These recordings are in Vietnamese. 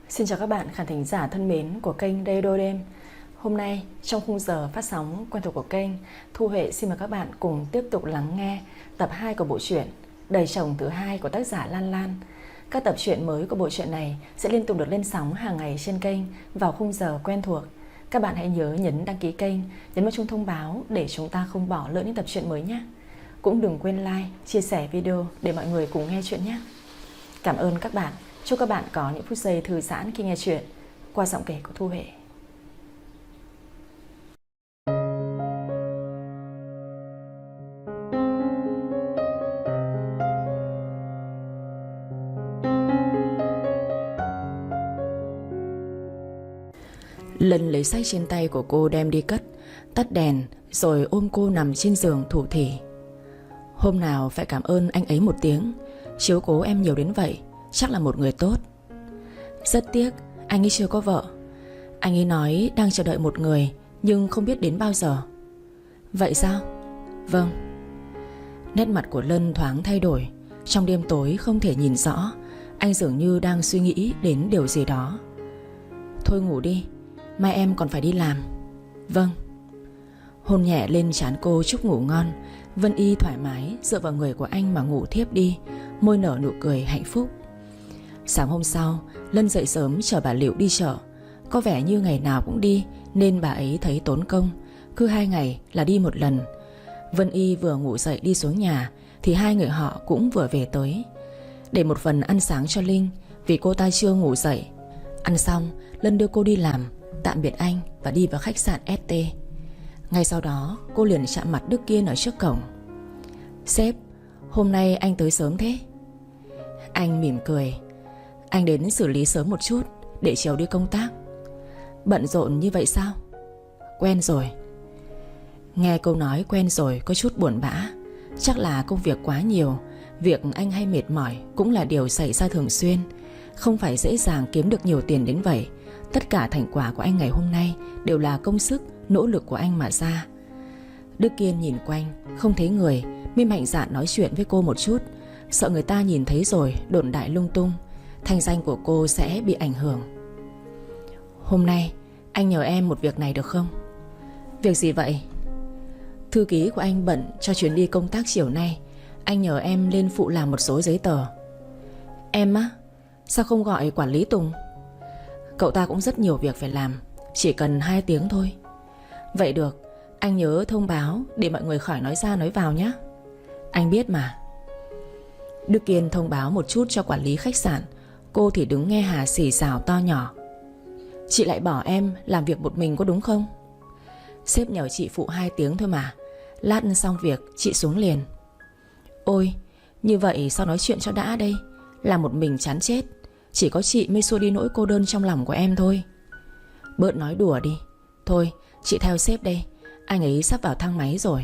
Xin chào các bạn khán thính giả thân mến của kênh Đây Đôi Đêm. Hôm nay trong khung giờ phát sóng quen thuộc của kênh, Thu Huệ xin mời các bạn cùng tiếp tục lắng nghe tập 2 của bộ truyện Đầy Chồng thứ hai của tác giả Lan Lan. Các tập truyện mới của bộ truyện này sẽ liên tục được lên sóng hàng ngày trên kênh vào khung giờ quen thuộc. Các bạn hãy nhớ nhấn đăng ký kênh, nhấn vào chuông thông báo để chúng ta không bỏ lỡ những tập truyện mới nhé. Cũng đừng quên like, chia sẻ video để mọi người cùng nghe chuyện nhé. Cảm ơn các bạn. Chúc các bạn có những phút giây thư giãn khi nghe chuyện qua giọng kể của Thu Huệ. Lân lấy sách trên tay của cô đem đi cất, tắt đèn rồi ôm cô nằm trên giường thủ thỉ. Hôm nào phải cảm ơn anh ấy một tiếng, chiếu cố em nhiều đến vậy, chắc là một người tốt. Rất tiếc anh ấy chưa có vợ. Anh ấy nói đang chờ đợi một người nhưng không biết đến bao giờ. Vậy sao? Vâng. Nét mặt của Lân thoáng thay đổi. Trong đêm tối không thể nhìn rõ, anh dường như đang suy nghĩ đến điều gì đó. Thôi ngủ đi, mai em còn phải đi làm. Vâng. Hôn nhẹ lên trán cô chúc ngủ ngon. Vân Y thoải mái dựa vào người của anh mà ngủ thiếp đi, môi nở nụ cười hạnh phúc. Sáng hôm sau, Lân dậy sớm chở bà Liệu đi chợ. Có vẻ như ngày nào cũng đi nên bà ấy thấy tốn công, cứ 2 ngày là đi một lần. Vân Y vừa ngủ dậy đi xuống nhà thì hai người họ cũng vừa về tới, để một phần ăn sáng cho Linh vì cô ta chưa ngủ dậy. Ăn xong, Lân đưa cô đi làm, tạm biệt anh và đi vào khách sạn ST. Ngay sau đó cô liền chạm mặt Đức Kiên ở trước cổng. Sếp, hôm nay anh tới sớm thế? Anh mỉm cười. Anh đến xử lý sớm một chút để chiều đi công tác. Bận rộn như vậy sao? Quen rồi. Nghe câu nói quen rồi có chút buồn bã. Chắc là công việc quá nhiều. Việc anh hay mệt mỏi cũng là điều xảy ra thường xuyên. Không phải dễ dàng kiếm được nhiều tiền đến vậy. Tất cả thành quả của anh ngày hôm nay đều là công sức, nỗ lực của anh mà ra. Đức Kiên nhìn quanh không thấy người, mới mạnh dạn nói chuyện với cô một chút, sợ người ta nhìn thấy rồi đồn đại lung tung, thanh danh của cô sẽ bị ảnh hưởng. Hôm nay anh nhờ em một việc này được không? Việc gì vậy? Thư ký của anh bận cho chuyến đi công tác chiều nay, anh nhờ em lên phụ làm một số giấy tờ. Em á? Sao không gọi quản lý Tùng? Cậu ta cũng rất nhiều việc phải làm, chỉ cần 2 tiếng thôi. Vậy được, anh nhớ thông báo để mọi người khỏi nói ra nói vào nhé. Anh biết mà. Đức Kiên thông báo một chút cho quản lý khách sạn. Cô thì đứng nghe Hà xì xào to nhỏ. Chị lại bỏ em làm việc một mình có đúng không? Sếp nhờ chị phụ 2 tiếng thôi mà. Lát xong việc chị xuống liền. Ôi, như vậy sao nói chuyện cho đã đây. Làm một mình chán chết. Chỉ có chị mới xua đi nỗi cô đơn trong lòng của em thôi. Bớt nói đùa đi. Thôi, chị theo sếp đây. Anh ấy sắp vào thang máy rồi.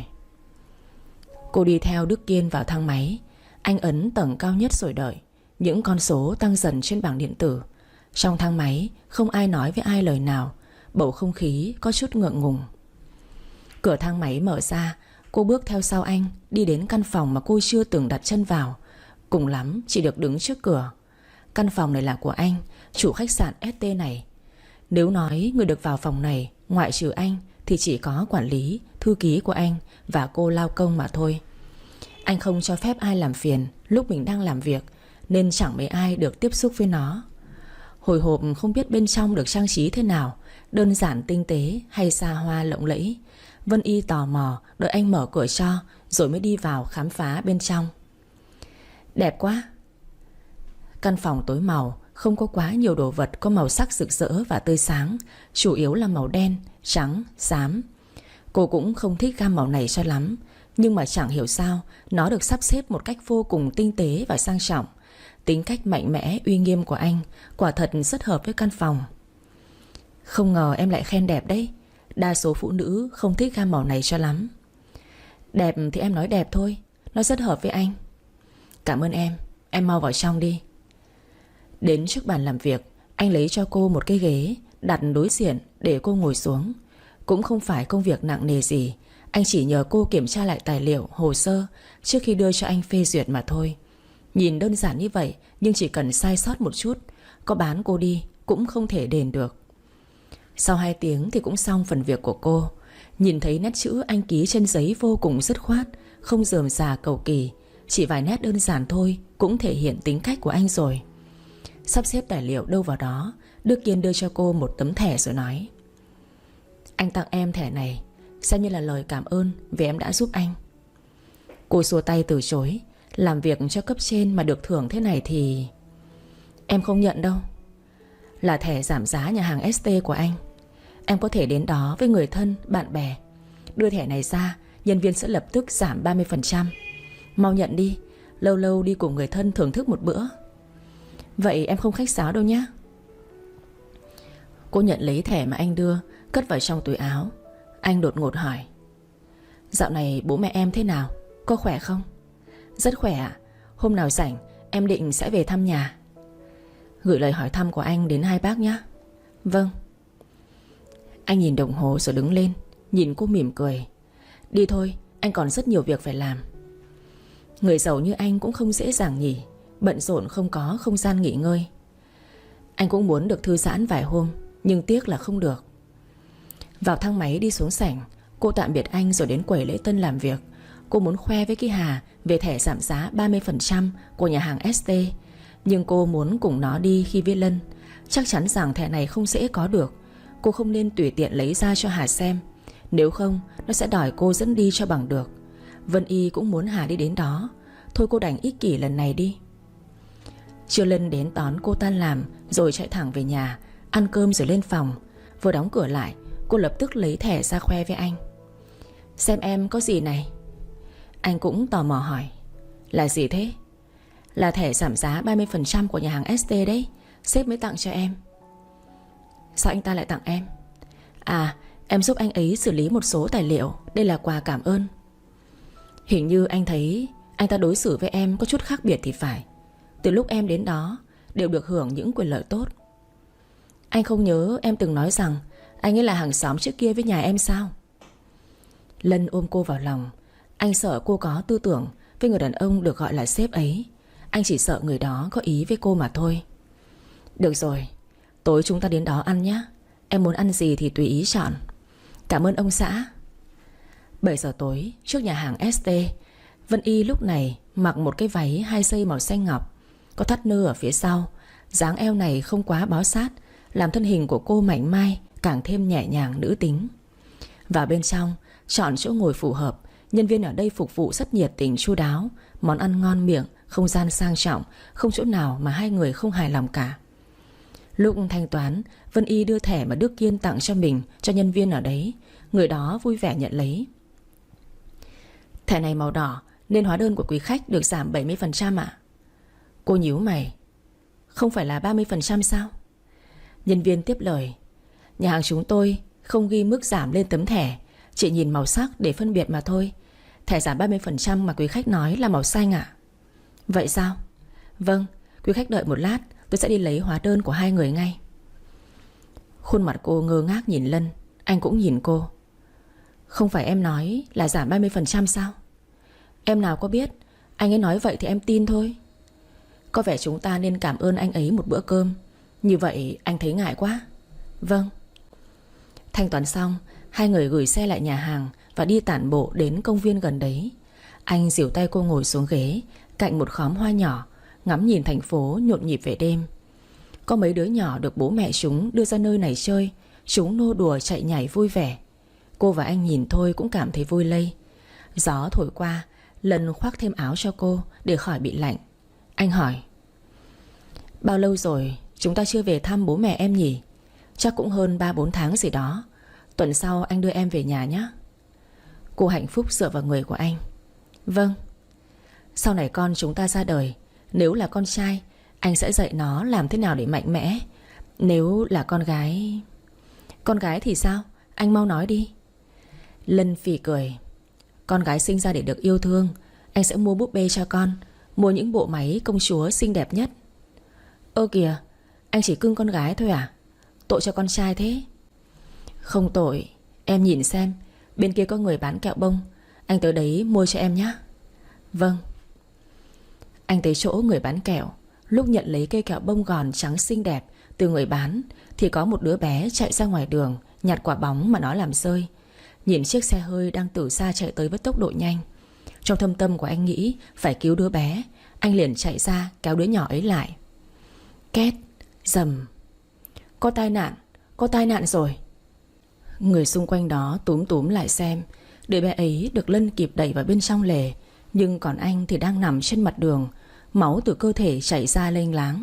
Cô đi theo Đức Kiên vào thang máy. Anh ấn tầng cao nhất rồi đợi. Những con số tăng dần trên bảng điện tử. Trong thang máy không ai nói với ai lời nào. Bầu không khí có chút ngượng ngùng. Cửa thang máy mở ra. Cô bước theo sau anh, đi đến căn phòng mà cô chưa từng đặt chân vào. Cùng lắm chỉ được đứng trước cửa. Căn phòng này là của anh, chủ khách sạn ST này. Nếu nói người được vào phòng này ngoại trừ anh thì chỉ có quản lý, thư ký của anh và cô lao công mà thôi. Anh không cho phép ai làm phiền lúc mình đang làm việc, nên chẳng mấy ai được tiếp xúc với nó. Hồi hộp không biết bên trong được trang trí thế nào, đơn giản tinh tế hay xa hoa lộng lẫy. Vân Y tò mò đợi anh mở cửa cho, rồi mới đi vào khám phá bên trong. Đẹp quá. Căn phòng tối màu, không có quá nhiều đồ vật có màu sắc rực rỡ và tươi sáng, chủ yếu là màu đen, trắng, xám. Cô cũng không thích gam màu này cho lắm, nhưng mà chẳng hiểu sao nó được sắp xếp một cách vô cùng tinh tế và sang trọng. Tính cách mạnh mẽ, uy nghiêm của anh quả thật rất hợp với căn phòng. Không ngờ em lại khen đẹp đấy. Đa số phụ nữ không thích gam màu này cho lắm. Đẹp thì em nói đẹp thôi, nó rất hợp với anh. Cảm ơn em mau vào trong đi. Đến trước bàn làm việc, anh lấy cho cô một cái ghế đặt đối diện để cô ngồi xuống. Cũng không phải công việc nặng nề gì. Anh chỉ nhờ cô kiểm tra lại tài liệu, hồ sơ trước khi đưa cho anh phê duyệt mà thôi. Nhìn đơn giản như vậy, nhưng chỉ cần sai sót một chút, có bán cô đi cũng không thể đền được. Sau 2 tiếng thì cũng xong phần việc của cô. Nhìn thấy nét chữ anh ký trên giấy vô cùng dứt khoát, không rườm rà cầu kỳ. Chỉ vài nét đơn giản thôi cũng thể hiện tính cách của anh rồi. Sắp xếp tài liệu đâu vào đó, Đức Kiên đưa cho cô một tấm thẻ rồi nói: anh tặng em thẻ này, xem như là lời cảm ơn vì em đã giúp anh. Cô xua tay từ chối. Làm việc cho cấp trên mà được thưởng thế này thì em không nhận đâu. Là thẻ giảm giá nhà hàng ST của anh. Em có thể đến đó với người thân, bạn bè. Đưa thẻ này ra, nhân viên sẽ lập tức giảm 30%. Mau nhận đi, lâu lâu đi cùng người thân thưởng thức một bữa. Vậy em không khách sáo đâu nhé. Cô nhận lấy thẻ mà anh đưa, cất vào trong túi áo. Anh đột ngột hỏi: dạo này bố mẹ em thế nào? Có khỏe không? Rất khỏe ạ. Hôm nào rảnh em định sẽ về thăm nhà. Gửi lời hỏi thăm của anh đến hai bác nhé. Vâng. Anh nhìn đồng hồ rồi đứng lên, nhìn cô mỉm cười. Đi thôi, anh còn rất nhiều việc phải làm. Người giàu như anh cũng không dễ dàng nhỉ. Bận rộn không có không gian nghỉ ngơi. Anh cũng muốn được thư giãn vài hôm, nhưng tiếc là không được. Vào thang máy đi xuống sảnh, cô tạm biệt anh rồi đến quầy lễ tân làm việc. Cô muốn khoe với cái Hà về thẻ giảm giá 30% của nhà hàng ST. Nhưng cô muốn cùng nó đi khi viết lân. Chắc chắn rằng thẻ này không dễ có được. Cô không nên tùy tiện lấy ra cho Hà xem. Nếu không nó sẽ đòi cô dẫn đi cho bằng được. Vân Y cũng muốn Hà đi đến đó. Thôi cô đành ích kỷ lần này đi. Trưa Lân đến đón cô tan làm rồi chạy thẳng về nhà, ăn cơm rồi lên phòng. Vừa đóng cửa lại, cô lập tức lấy thẻ ra khoe với anh. Xem em có gì này. Anh cũng tò mò hỏi: là gì thế? Là thẻ giảm giá 30% của nhà hàng ST đấy. Sếp mới tặng cho em. Sao anh ta lại tặng em? À, em giúp anh ấy xử lý một số tài liệu. Đây là quà cảm ơn. Hình như anh thấy anh ta đối xử với em có chút khác biệt thì phải. Từ lúc em đến đó đều được hưởng những quyền lợi tốt. Anh không nhớ em từng nói rằng anh ấy là hàng xóm trước kia với nhà em sao? Lân ôm cô vào lòng. Anh sợ cô có tư tưởng với người đàn ông được gọi là sếp ấy. Anh chỉ sợ người đó có ý với cô mà thôi. Được rồi, tối chúng ta đến đó ăn nhé. Em muốn ăn gì thì tùy ý chọn. Cảm ơn ông xã. 7 giờ tối trước nhà hàng ST, Vân Y lúc này mặc một cái váy 2 dây màu xanh ngọc, có thắt nơ ở phía sau. Dáng eo này không quá bó sát, làm thân hình của cô mảnh mai càng thêm nhẹ nhàng nữ tính. Vào bên trong, chọn chỗ ngồi phù hợp. Nhân viên ở đây phục vụ rất nhiệt tình chu đáo. Món ăn ngon miệng, không gian sang trọng, không chỗ nào mà hai người không hài lòng cả. Lúc thanh toán, Vân Y đưa thẻ mà Đức Kiên tặng cho mình cho nhân viên ở đấy. Người đó vui vẻ nhận lấy. Thẻ này màu đỏ nên hóa đơn của quý khách được giảm 70% ạ. Cô nhíu mày. Không phải là 30% sao? Nhân viên tiếp lời: nhà hàng chúng tôi không ghi mức giảm lên tấm thẻ, chỉ nhìn màu sắc để phân biệt mà thôi. Thẻ giảm 30% mà quý khách nói là màu xanh ạ. Vậy sao? Vâng, quý khách đợi một lát, tôi sẽ đi lấy hóa đơn của hai người ngay. Khuôn mặt cô ngơ ngác nhìn Lân. Anh cũng nhìn cô. Không phải em nói là giảm 30% sao? Em nào có biết. Anh ấy nói vậy thì em tin thôi. Có vẻ chúng ta nên cảm ơn anh ấy một bữa cơm. Như vậy anh thấy ngại quá. Vâng. Thanh toán xong, hai người gửi xe lại nhà hàng và đi tản bộ đến công viên gần đấy. Anh dìu tay cô ngồi xuống ghế cạnh một khóm hoa nhỏ, ngắm nhìn thành phố nhộn nhịp về đêm. Có mấy đứa nhỏ được bố mẹ chúng đưa ra nơi này chơi. Chúng nô đùa chạy nhảy vui vẻ. Cô và anh nhìn thôi cũng cảm thấy vui lây. Gió thổi qua, Lân khoác thêm áo cho cô để khỏi bị lạnh. Anh hỏi: bao lâu rồi chúng ta chưa về thăm bố mẹ em nhỉ? Chắc cũng hơn 3-4 tháng gì đó. Tuần sau anh đưa em về nhà nhé. Cô hạnh phúc dựa vào người của anh. Vâng. Sau này con chúng ta ra đời, nếu là con trai, anh sẽ dạy nó làm thế nào để mạnh mẽ. Nếu là con gái... Con gái thì sao? Anh mau nói đi. Lân phì cười. Con gái sinh ra để được yêu thương. Anh sẽ mua búp bê cho con, mua những bộ máy công chúa xinh đẹp nhất. Ơ kìa, anh chỉ cưng con gái thôi à? Tội cho con trai thế. Không tội. Em nhìn xem, bên kia có người bán kẹo bông. Anh tới đấy mua cho em nhé. Vâng. Anh tới chỗ người bán kẹo. Lúc nhận lấy cây kẹo bông gòn trắng xinh đẹp từ người bán thì có một đứa bé chạy ra ngoài đường nhặt quả bóng mà nó làm rơi. Nhìn chiếc xe hơi đang từ xa chạy tới với tốc độ nhanh, trong thâm tâm của anh nghĩ phải cứu đứa bé. Anh liền chạy ra kéo đứa nhỏ ấy lại. Két, rầm. Có tai nạn rồi. Người xung quanh đó túm túm lại xem. Đứa bé ấy được Lân kịp đẩy vào bên trong lề, nhưng còn anh thì đang nằm trên mặt đường, máu từ cơ thể chảy ra lênh láng.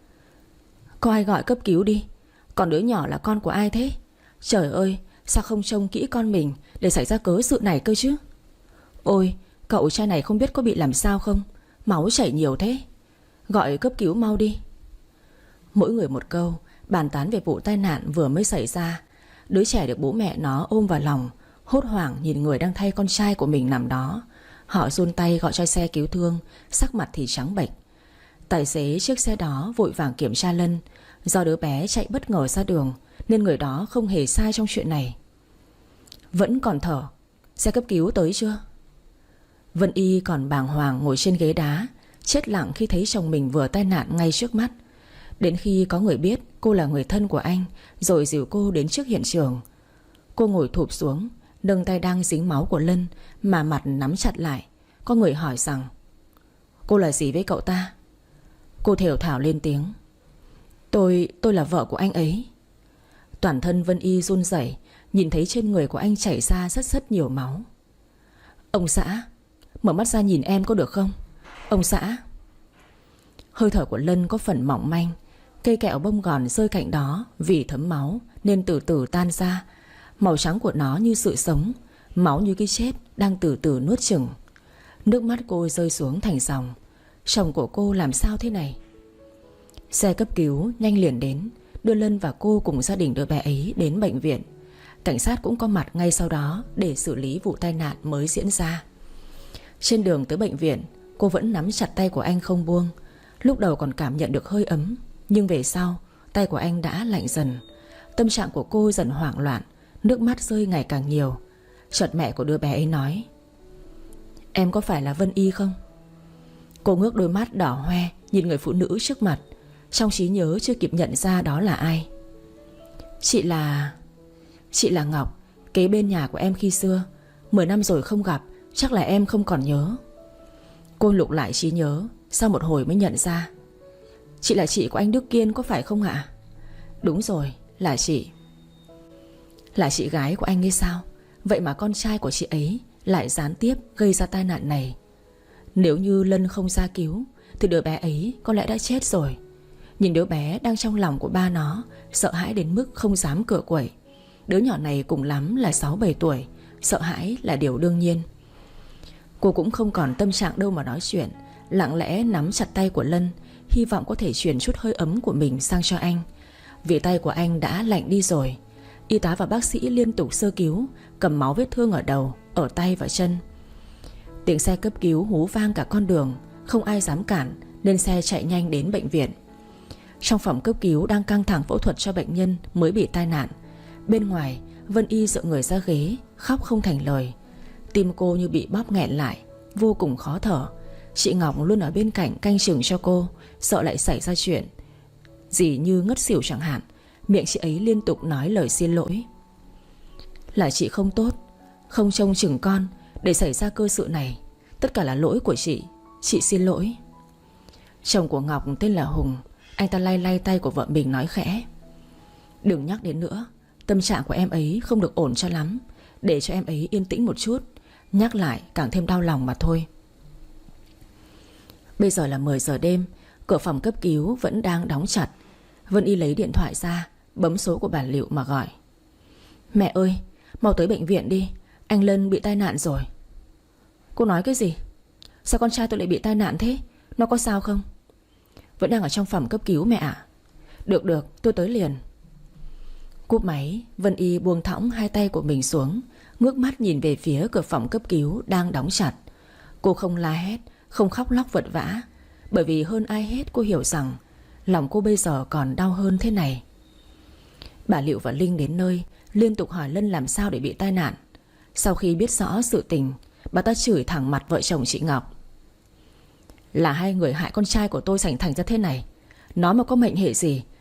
Có ai gọi cấp cứu đi. Còn đứa nhỏ là con của ai thế? Trời ơi, sao không trông kỹ con mình để xảy ra cớ sự này cơ chứ? Ôi, cậu trai này không biết có bị làm sao không? Máu chảy nhiều thế. Gọi cấp cứu mau đi. Mỗi người một câu, bàn tán về vụ tai nạn vừa mới xảy ra. Đứa trẻ được bố mẹ nó ôm vào lòng, hốt hoảng nhìn người đang thay con trai của mình nằm đó. Họ run tay gọi cho xe cứu thương, sắc mặt thì trắng bệch. Tài xế chiếc xe đó vội vàng kiểm tra Lân. Do đứa bé chạy bất ngờ ra đường nên người đó không hề sai trong chuyện này. Vẫn còn thở. Xe cấp cứu tới chưa? Vân Y còn bàng hoàng ngồi trên ghế đá, chết lặng khi thấy chồng mình vừa tai nạn ngay trước mắt. Đến khi có người biết cô là người thân của anh, rồi dìu cô đến trước hiện trường. Cô ngồi thụp xuống, nâng tay đang dính máu của Lân mà mặt nắm chặt lại. Có người hỏi rằng: cô là gì với cậu ta? Cô thều thào lên tiếng: Tôi là vợ của anh ấy. Toàn thân Vân Y run rẩy, nhìn thấy trên người của anh chảy ra rất nhiều máu. Ông xã, mở mắt ra nhìn em có được không? Ông xã. Hơi thở của Lân có phần mỏng manh. Cây kẹo bông gòn rơi cạnh đó vì thấm máu nên từ từ tan ra. Màu trắng của nó như sự sống, máu như cái chết đang từ từ nuốt chửng. Nước mắt cô rơi xuống thành dòng. Chồng của cô làm sao thế này? Xe cấp cứu nhanh liền đến, đưa Lân và cô cùng gia đình đứa bé ấy đến bệnh viện. Cảnh sát cũng có mặt ngay sau đó để xử lý vụ tai nạn mới diễn ra. Trên đường tới bệnh viện, cô vẫn nắm chặt tay của anh không buông. Lúc đầu còn cảm nhận được hơi ấm, nhưng về sau tay của anh đã lạnh dần. Tâm trạng của cô dần hoảng loạn, nước mắt rơi ngày càng nhiều. Chợt mẹ của đứa bé ấy nói: Em có phải là Vân Y không? Cô ngước đôi mắt đỏ hoe nhìn người phụ nữ trước mặt, trong trí nhớ chưa kịp nhận ra đó là ai. Chị là Ngọc, kế bên nhà của em khi xưa. 10 năm rồi không gặp, chắc là em không còn nhớ. Cô lục lại trí nhớ, sau một hồi mới nhận ra. Chị là chị của anh Đức Kiên có phải không ạ? Đúng rồi, là chị. Là chị gái của anh ấy sao? Vậy mà con trai của chị ấy lại gián tiếp gây ra tai nạn này. Nếu như Lân không ra cứu thì đứa bé ấy có lẽ đã chết rồi. Nhìn đứa bé đang trong lòng của ba nó, sợ hãi đến mức không dám cựa quậy. Đứa nhỏ này cùng lắm là 6-7 tuổi, sợ hãi là điều đương nhiên. Cô cũng không còn tâm trạng đâu mà nói chuyện, lặng lẽ nắm chặt tay của Lân, hy vọng có thể truyền chút hơi ấm của mình sang cho anh. Vì tay của anh đã lạnh đi rồi. Y tá và bác sĩ liên tục sơ cứu, cầm máu vết thương ở đầu, ở tay và chân. Tiếng xe cấp cứu hú vang cả con đường, không ai dám cản nên xe chạy nhanh đến bệnh viện. Trong phòng cấp cứu đang căng thẳng phẫu thuật cho bệnh nhân mới bị tai nạn. Bên ngoài, Vân Y dựa người ra ghế, khóc không thành lời. Tim cô như bị bóp nghẹn lại, vô cùng khó thở. Chị Ngọc luôn ở bên cạnh canh chừng cho cô, sợ lại xảy ra chuyện gì như ngất xỉu chẳng hạn. Miệng chị ấy liên tục nói lời xin lỗi. Là chị không tốt, không trông chừng con để xảy ra cơ sự này. Tất cả là lỗi của chị xin lỗi. Chồng của Ngọc tên là Hùng. Anh ta lay lay tay của vợ mình nói khẽ: Đừng nhắc đến nữa, tâm trạng của em ấy không được ổn cho lắm. Để cho em ấy yên tĩnh một chút, nhắc lại càng thêm đau lòng mà thôi. Bây giờ là 10 giờ đêm, cửa phòng cấp cứu vẫn đang đóng chặt. Vân Y lấy điện thoại ra, bấm số của bà Liệu mà gọi: Mẹ ơi, mau tới bệnh viện đi, anh Lân bị tai nạn rồi. Cô nói cái gì? Sao con trai tôi lại bị tai nạn thế? Nó có sao không? Vẫn đang ở trong phòng cấp cứu mẹ ạ. Được, tôi tới liền. Cúp máy, Vân Y buông thõng hai tay của mình xuống, ngước mắt nhìn về phía cửa phòng cấp cứu đang đóng chặt. Cô không la hét, không khóc lóc vật vã, bởi vì hơn ai hết cô hiểu rằng lòng cô bây giờ còn đau hơn thế này. Bà Liệu và Linh đến nơi, liên tục hỏi Lân làm sao để bị tai nạn. Sau khi biết rõ sự tình, bà ta chửi thẳng mặt vợ chồng chị Ngọc: Là hai người hại con trai của tôi sành thành ra thế này. Nó mà có mệnh hệ gì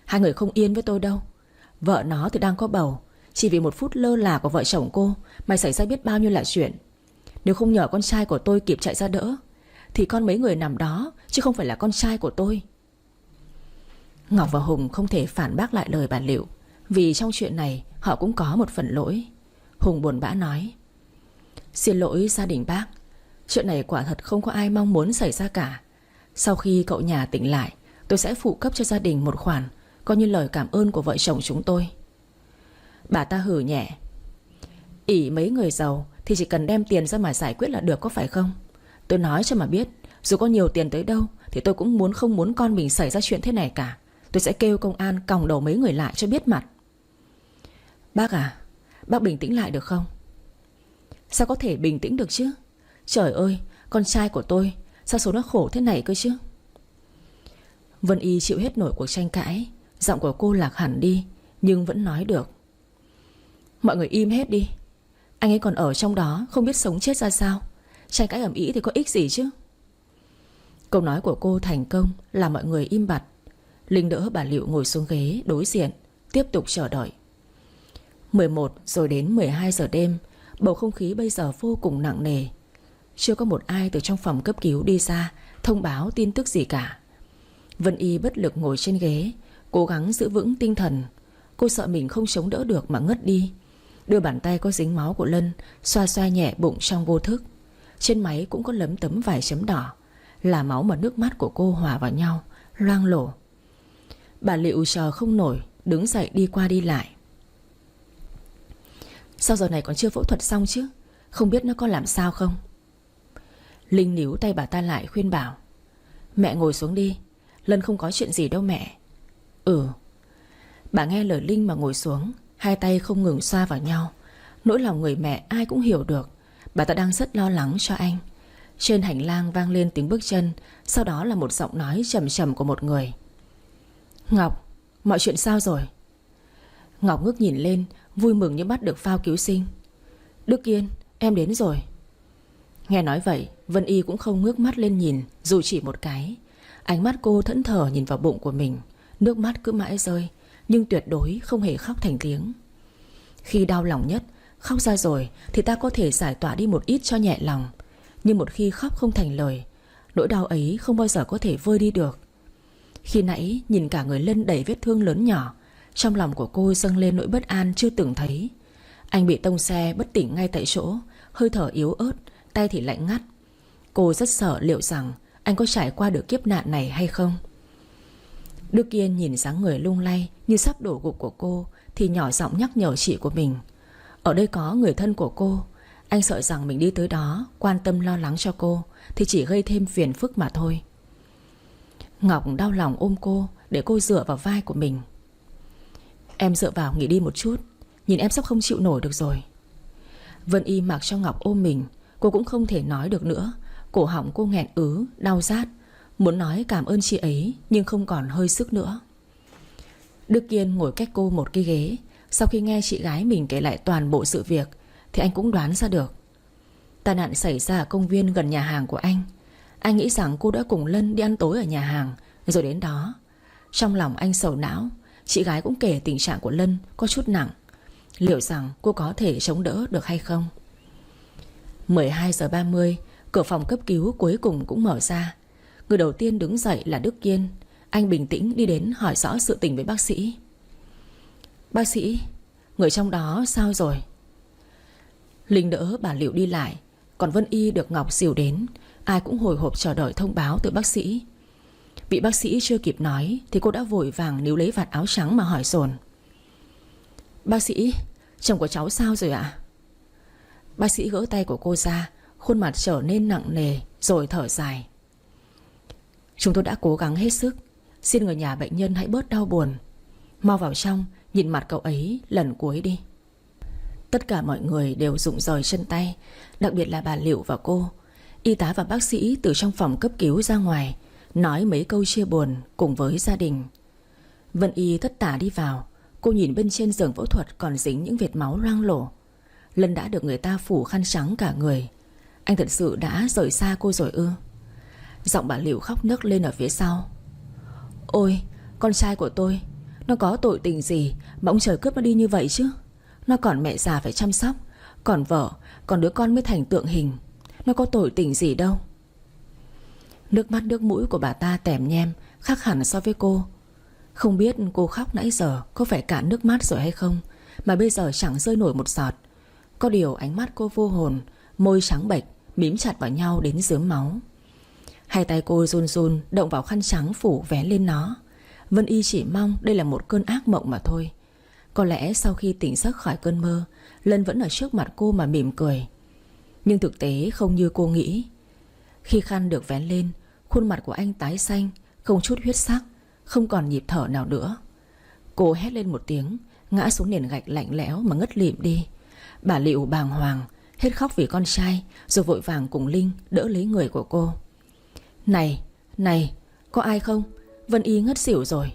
Hai người không yên với tôi đâu. Vợ nó thì đang có bầu. Chỉ vì một phút lơ là của vợ chồng cô mà xảy ra biết bao nhiêu là chuyện. Nếu không nhờ con trai của tôi kịp chạy ra đỡ thì con mấy người nằm đó, chứ không phải là con trai của tôi. Ngọc và Hùng không thể phản bác lại lời bà Liệu, vì trong chuyện này họ cũng có một phần lỗi. Hùng buồn bã nói: Xin lỗi gia đình bác. Chuyện này quả thật không có ai mong muốn xảy ra cả. Sau khi cậu nhà tỉnh lại, tôi sẽ phụ cấp cho gia đình một khoản, coi như lời cảm ơn của vợ chồng chúng tôi. Bà ta hừ nhẹ: ỷ mấy người giàu thì chỉ cần đem tiền ra mà giải quyết là được, có phải không? Tôi nói cho mà biết, dù có nhiều tiền tới đâu thì tôi cũng không muốn con mình xảy ra chuyện thế này cả. Tôi sẽ kêu công an còng đầu mấy người lại cho biết mặt. Bác à, bác bình tĩnh lại được không? Sao có thể bình tĩnh được chứ? Trời ơi, con trai của tôi sao số nó khổ thế này cơ chứ? Vân Y chịu hết nổi cuộc tranh cãi. Giọng của cô lạc hẳn đi, nhưng vẫn nói được: Mọi người im hết đi. Anh ấy còn ở trong đó, không biết sống chết ra sao. Tranh cãi ầm ĩ thì có ích gì chứ? Câu nói của cô thành công làm mọi người im bặt. Linh đỡ bà Liệu ngồi xuống ghế đối diện, tiếp tục chờ đợi. 11 rồi đến 12 giờ đêm. Bầu không khí bây giờ vô cùng nặng nề. Chưa có một ai từ trong phòng cấp cứu đi ra thông báo tin tức gì cả. Vân Y bất lực ngồi trên ghế, cố gắng giữ vững tinh thần. Cô sợ mình không chống đỡ được mà ngất đi. Đưa bàn tay có dính máu của Lân xoa xoa nhẹ bụng trong vô thức. Trên máy cũng có lấm tấm vài chấm đỏ, là máu mà nước mắt của cô hòa vào nhau, loang lổ. Bà Liệu chờ không nổi, đứng dậy đi qua đi lại. Sao giờ này còn chưa phẫu thuật xong chứ? Không biết nó có làm sao không? Linh níu tay bà ta lại khuyên bảo: Mẹ ngồi xuống đi, Lân không có chuyện gì đâu mẹ. Ừ. Bà nghe lời Linh mà ngồi xuống, hai tay không ngừng xoa vào nhau. Nỗi lòng người mẹ ai cũng hiểu được. Bà ta đang rất lo lắng cho anh. Trên hành lang vang lên tiếng bước chân, sau đó là một giọng nói trầm trầm của một người: Ngọc, mọi chuyện sao rồi? Ngọc ngước nhìn lên, vui mừng như bắt được phao cứu sinh. Đức Kiên, em đến rồi. Nghe nói vậy, Vân Y cũng không ngước mắt lên nhìn, dù chỉ một cái. Ánh mắt cô thẫn thờ nhìn vào bụng của mình. Nước mắt cứ mãi rơi, nhưng tuyệt đối không hề khóc thành tiếng. Khi đau lòng nhất, khóc ra rồi thì ta có thể giải tỏa đi một ít cho nhẹ lòng. Nhưng một khi khóc không thành lời, nỗi đau ấy không bao giờ có thể vơi đi được. Khi nãy nhìn cả người Lân đầy vết thương lớn nhỏ, trong lòng của cô dâng lên nỗi bất an chưa từng thấy. Anh bị tông xe bất tỉnh ngay tại chỗ, hơi thở yếu ớt, tay thì lạnh ngắt. Cô rất sợ liệu rằng anh có trải qua được kiếp nạn này hay không. Đức Kiên nhìn dáng người lung lay như sắp đổ gục của cô thì nhỏ giọng nhắc nhở chị của mình. Ở đây có người thân của cô. Anh sợ rằng mình đi tới đó quan tâm lo lắng cho cô thì chỉ gây thêm phiền phức mà thôi. Ngọc đau lòng ôm cô để cô dựa vào vai của mình. Em dựa vào nghỉ đi một chút, nhìn em sắp không chịu nổi được rồi. Vân Y mặc cho Ngọc ôm mình. Cô cũng không thể nói được nữa. Cổ họng cô nghẹn ứ, đau rát. Muốn nói cảm ơn chị ấy nhưng không còn hơi sức nữa. Đức Kiên ngồi cách cô một cái ghế. Sau khi nghe chị gái mình kể lại toàn bộ sự việc thì anh cũng đoán ra được. Tai nạn xảy ra ở công viên gần nhà hàng của anh. Anh nghĩ rằng cô đã cùng Lân đi ăn tối ở nhà hàng rồi đến đó. Trong lòng anh sầu não. Chị gái cũng kể tình trạng của Lân có chút nặng, liệu rằng cô có thể chống đỡ được hay không. 12 giờ 30, cửa phòng cấp cứu cuối cùng cũng mở ra. Người đầu tiên đứng dậy là Đức Kiên. Anh bình tĩnh đi đến hỏi rõ sự tình với bác sĩ. Bác sĩ, người trong đó sao rồi? Linh đỡ bà Liệu đi lại, còn Vân Y được Ngọc dìu đến. Ai cũng hồi hộp chờ đợi thông báo từ bác sĩ. Vị bác sĩ chưa kịp nói thì cô đã vội vàng níu lấy vạt áo trắng mà hỏi dồn. Bác sĩ, chồng của cháu sao rồi ạ? Bác sĩ gỡ tay của cô ra, khuôn mặt trở nên nặng nề rồi thở dài. Chúng tôi đã cố gắng hết sức, xin người nhà bệnh nhân hãy bớt đau buồn. Mau vào trong nhìn mặt cậu ấy lần cuối đi. Tất cả mọi người đều rụng rời chân tay, đặc biệt là bà Liệu và cô. Y tá và bác sĩ từ trong phòng cấp cứu ra ngoài, nói mấy câu chia buồn cùng với gia đình. Vân Y thất tả đi vào. Cô nhìn bên trên giường phẫu thuật còn dính những vệt máu loang lổ. Lân đã được người ta phủ khăn trắng cả người. Anh thật sự đã rời xa cô rồi ư? Giọng bà Liệu khóc nấc lên ở phía sau. Ôi, con trai của tôi, Nó có tội tình gì mà ông trời cướp nó đi như vậy chứ? Nó còn mẹ già phải chăm sóc, còn vợ, còn đứa con mới thành tượng hình. Nó có tội tình gì đâu. Nước mắt nước mũi của bà ta tèm nhem, khác hẳn so với cô. Không biết cô khóc nãy giờ có phải cạn nước mắt rồi hay không, mà bây giờ chẳng rơi nổi một giọt. Có điều ánh mắt cô vô hồn, môi trắng bệch mím chặt vào nhau đến rớm máu. Hai tay cô run run động vào khăn trắng phủ vén lên nó. Vân Y chỉ mong đây là một cơn ác mộng mà thôi. Có lẽ sau khi tỉnh giấc khỏi cơn mơ, Lân vẫn ở trước mặt cô mà mỉm cười. Nhưng thực tế không như cô nghĩ. Khi khăn được vén lên, khuôn mặt của anh tái xanh, không chút huyết sắc, không còn nhịp thở nào nữa. Cô hét lên một tiếng, ngã xuống nền gạch lạnh lẽo mà ngất lịm đi. Bà Liệu bàng hoàng, hết khóc vì con trai, rồi vội vàng cùng Linh đỡ lấy người của cô. Này, này, có ai không? Vân Y ngất xỉu rồi.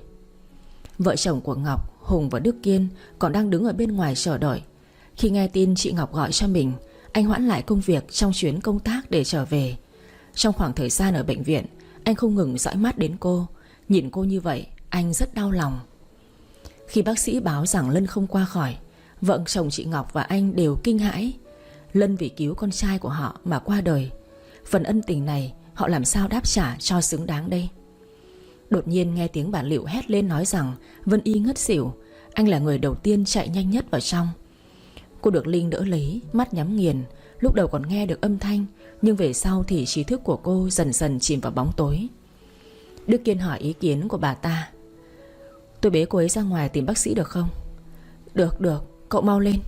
Vợ chồng của Ngọc, Hùng và Đức Kiên còn đang đứng ở bên ngoài chờ đợi. Khi nghe tin chị Ngọc gọi cho mình, anh hoãn lại công việc trong chuyến công tác để trở về. Trong khoảng thời gian ở bệnh viện, anh không ngừng dõi mắt đến cô. Nhìn cô như vậy, anh rất đau lòng. Khi bác sĩ báo rằng Lân không qua khỏi, vợ chồng chị Ngọc và anh đều kinh hãi. Lân vì cứu con trai của họ mà qua đời. Phần ân tình này họ làm sao đáp trả cho xứng đáng đây? Đột nhiên nghe tiếng bà Liệu hét lên nói rằng Vân Y ngất xỉu. Anh là người đầu tiên chạy nhanh nhất vào trong. Cô được Linh đỡ lấy, mắt nhắm nghiền. Lúc đầu còn nghe được âm thanh, nhưng về sau thì trí thức của cô dần dần chìm vào bóng tối. Đức Kiên hỏi ý kiến của bà ta. Tôi bế cô ấy ra ngoài tìm bác sĩ được không? Được, cậu mau lên.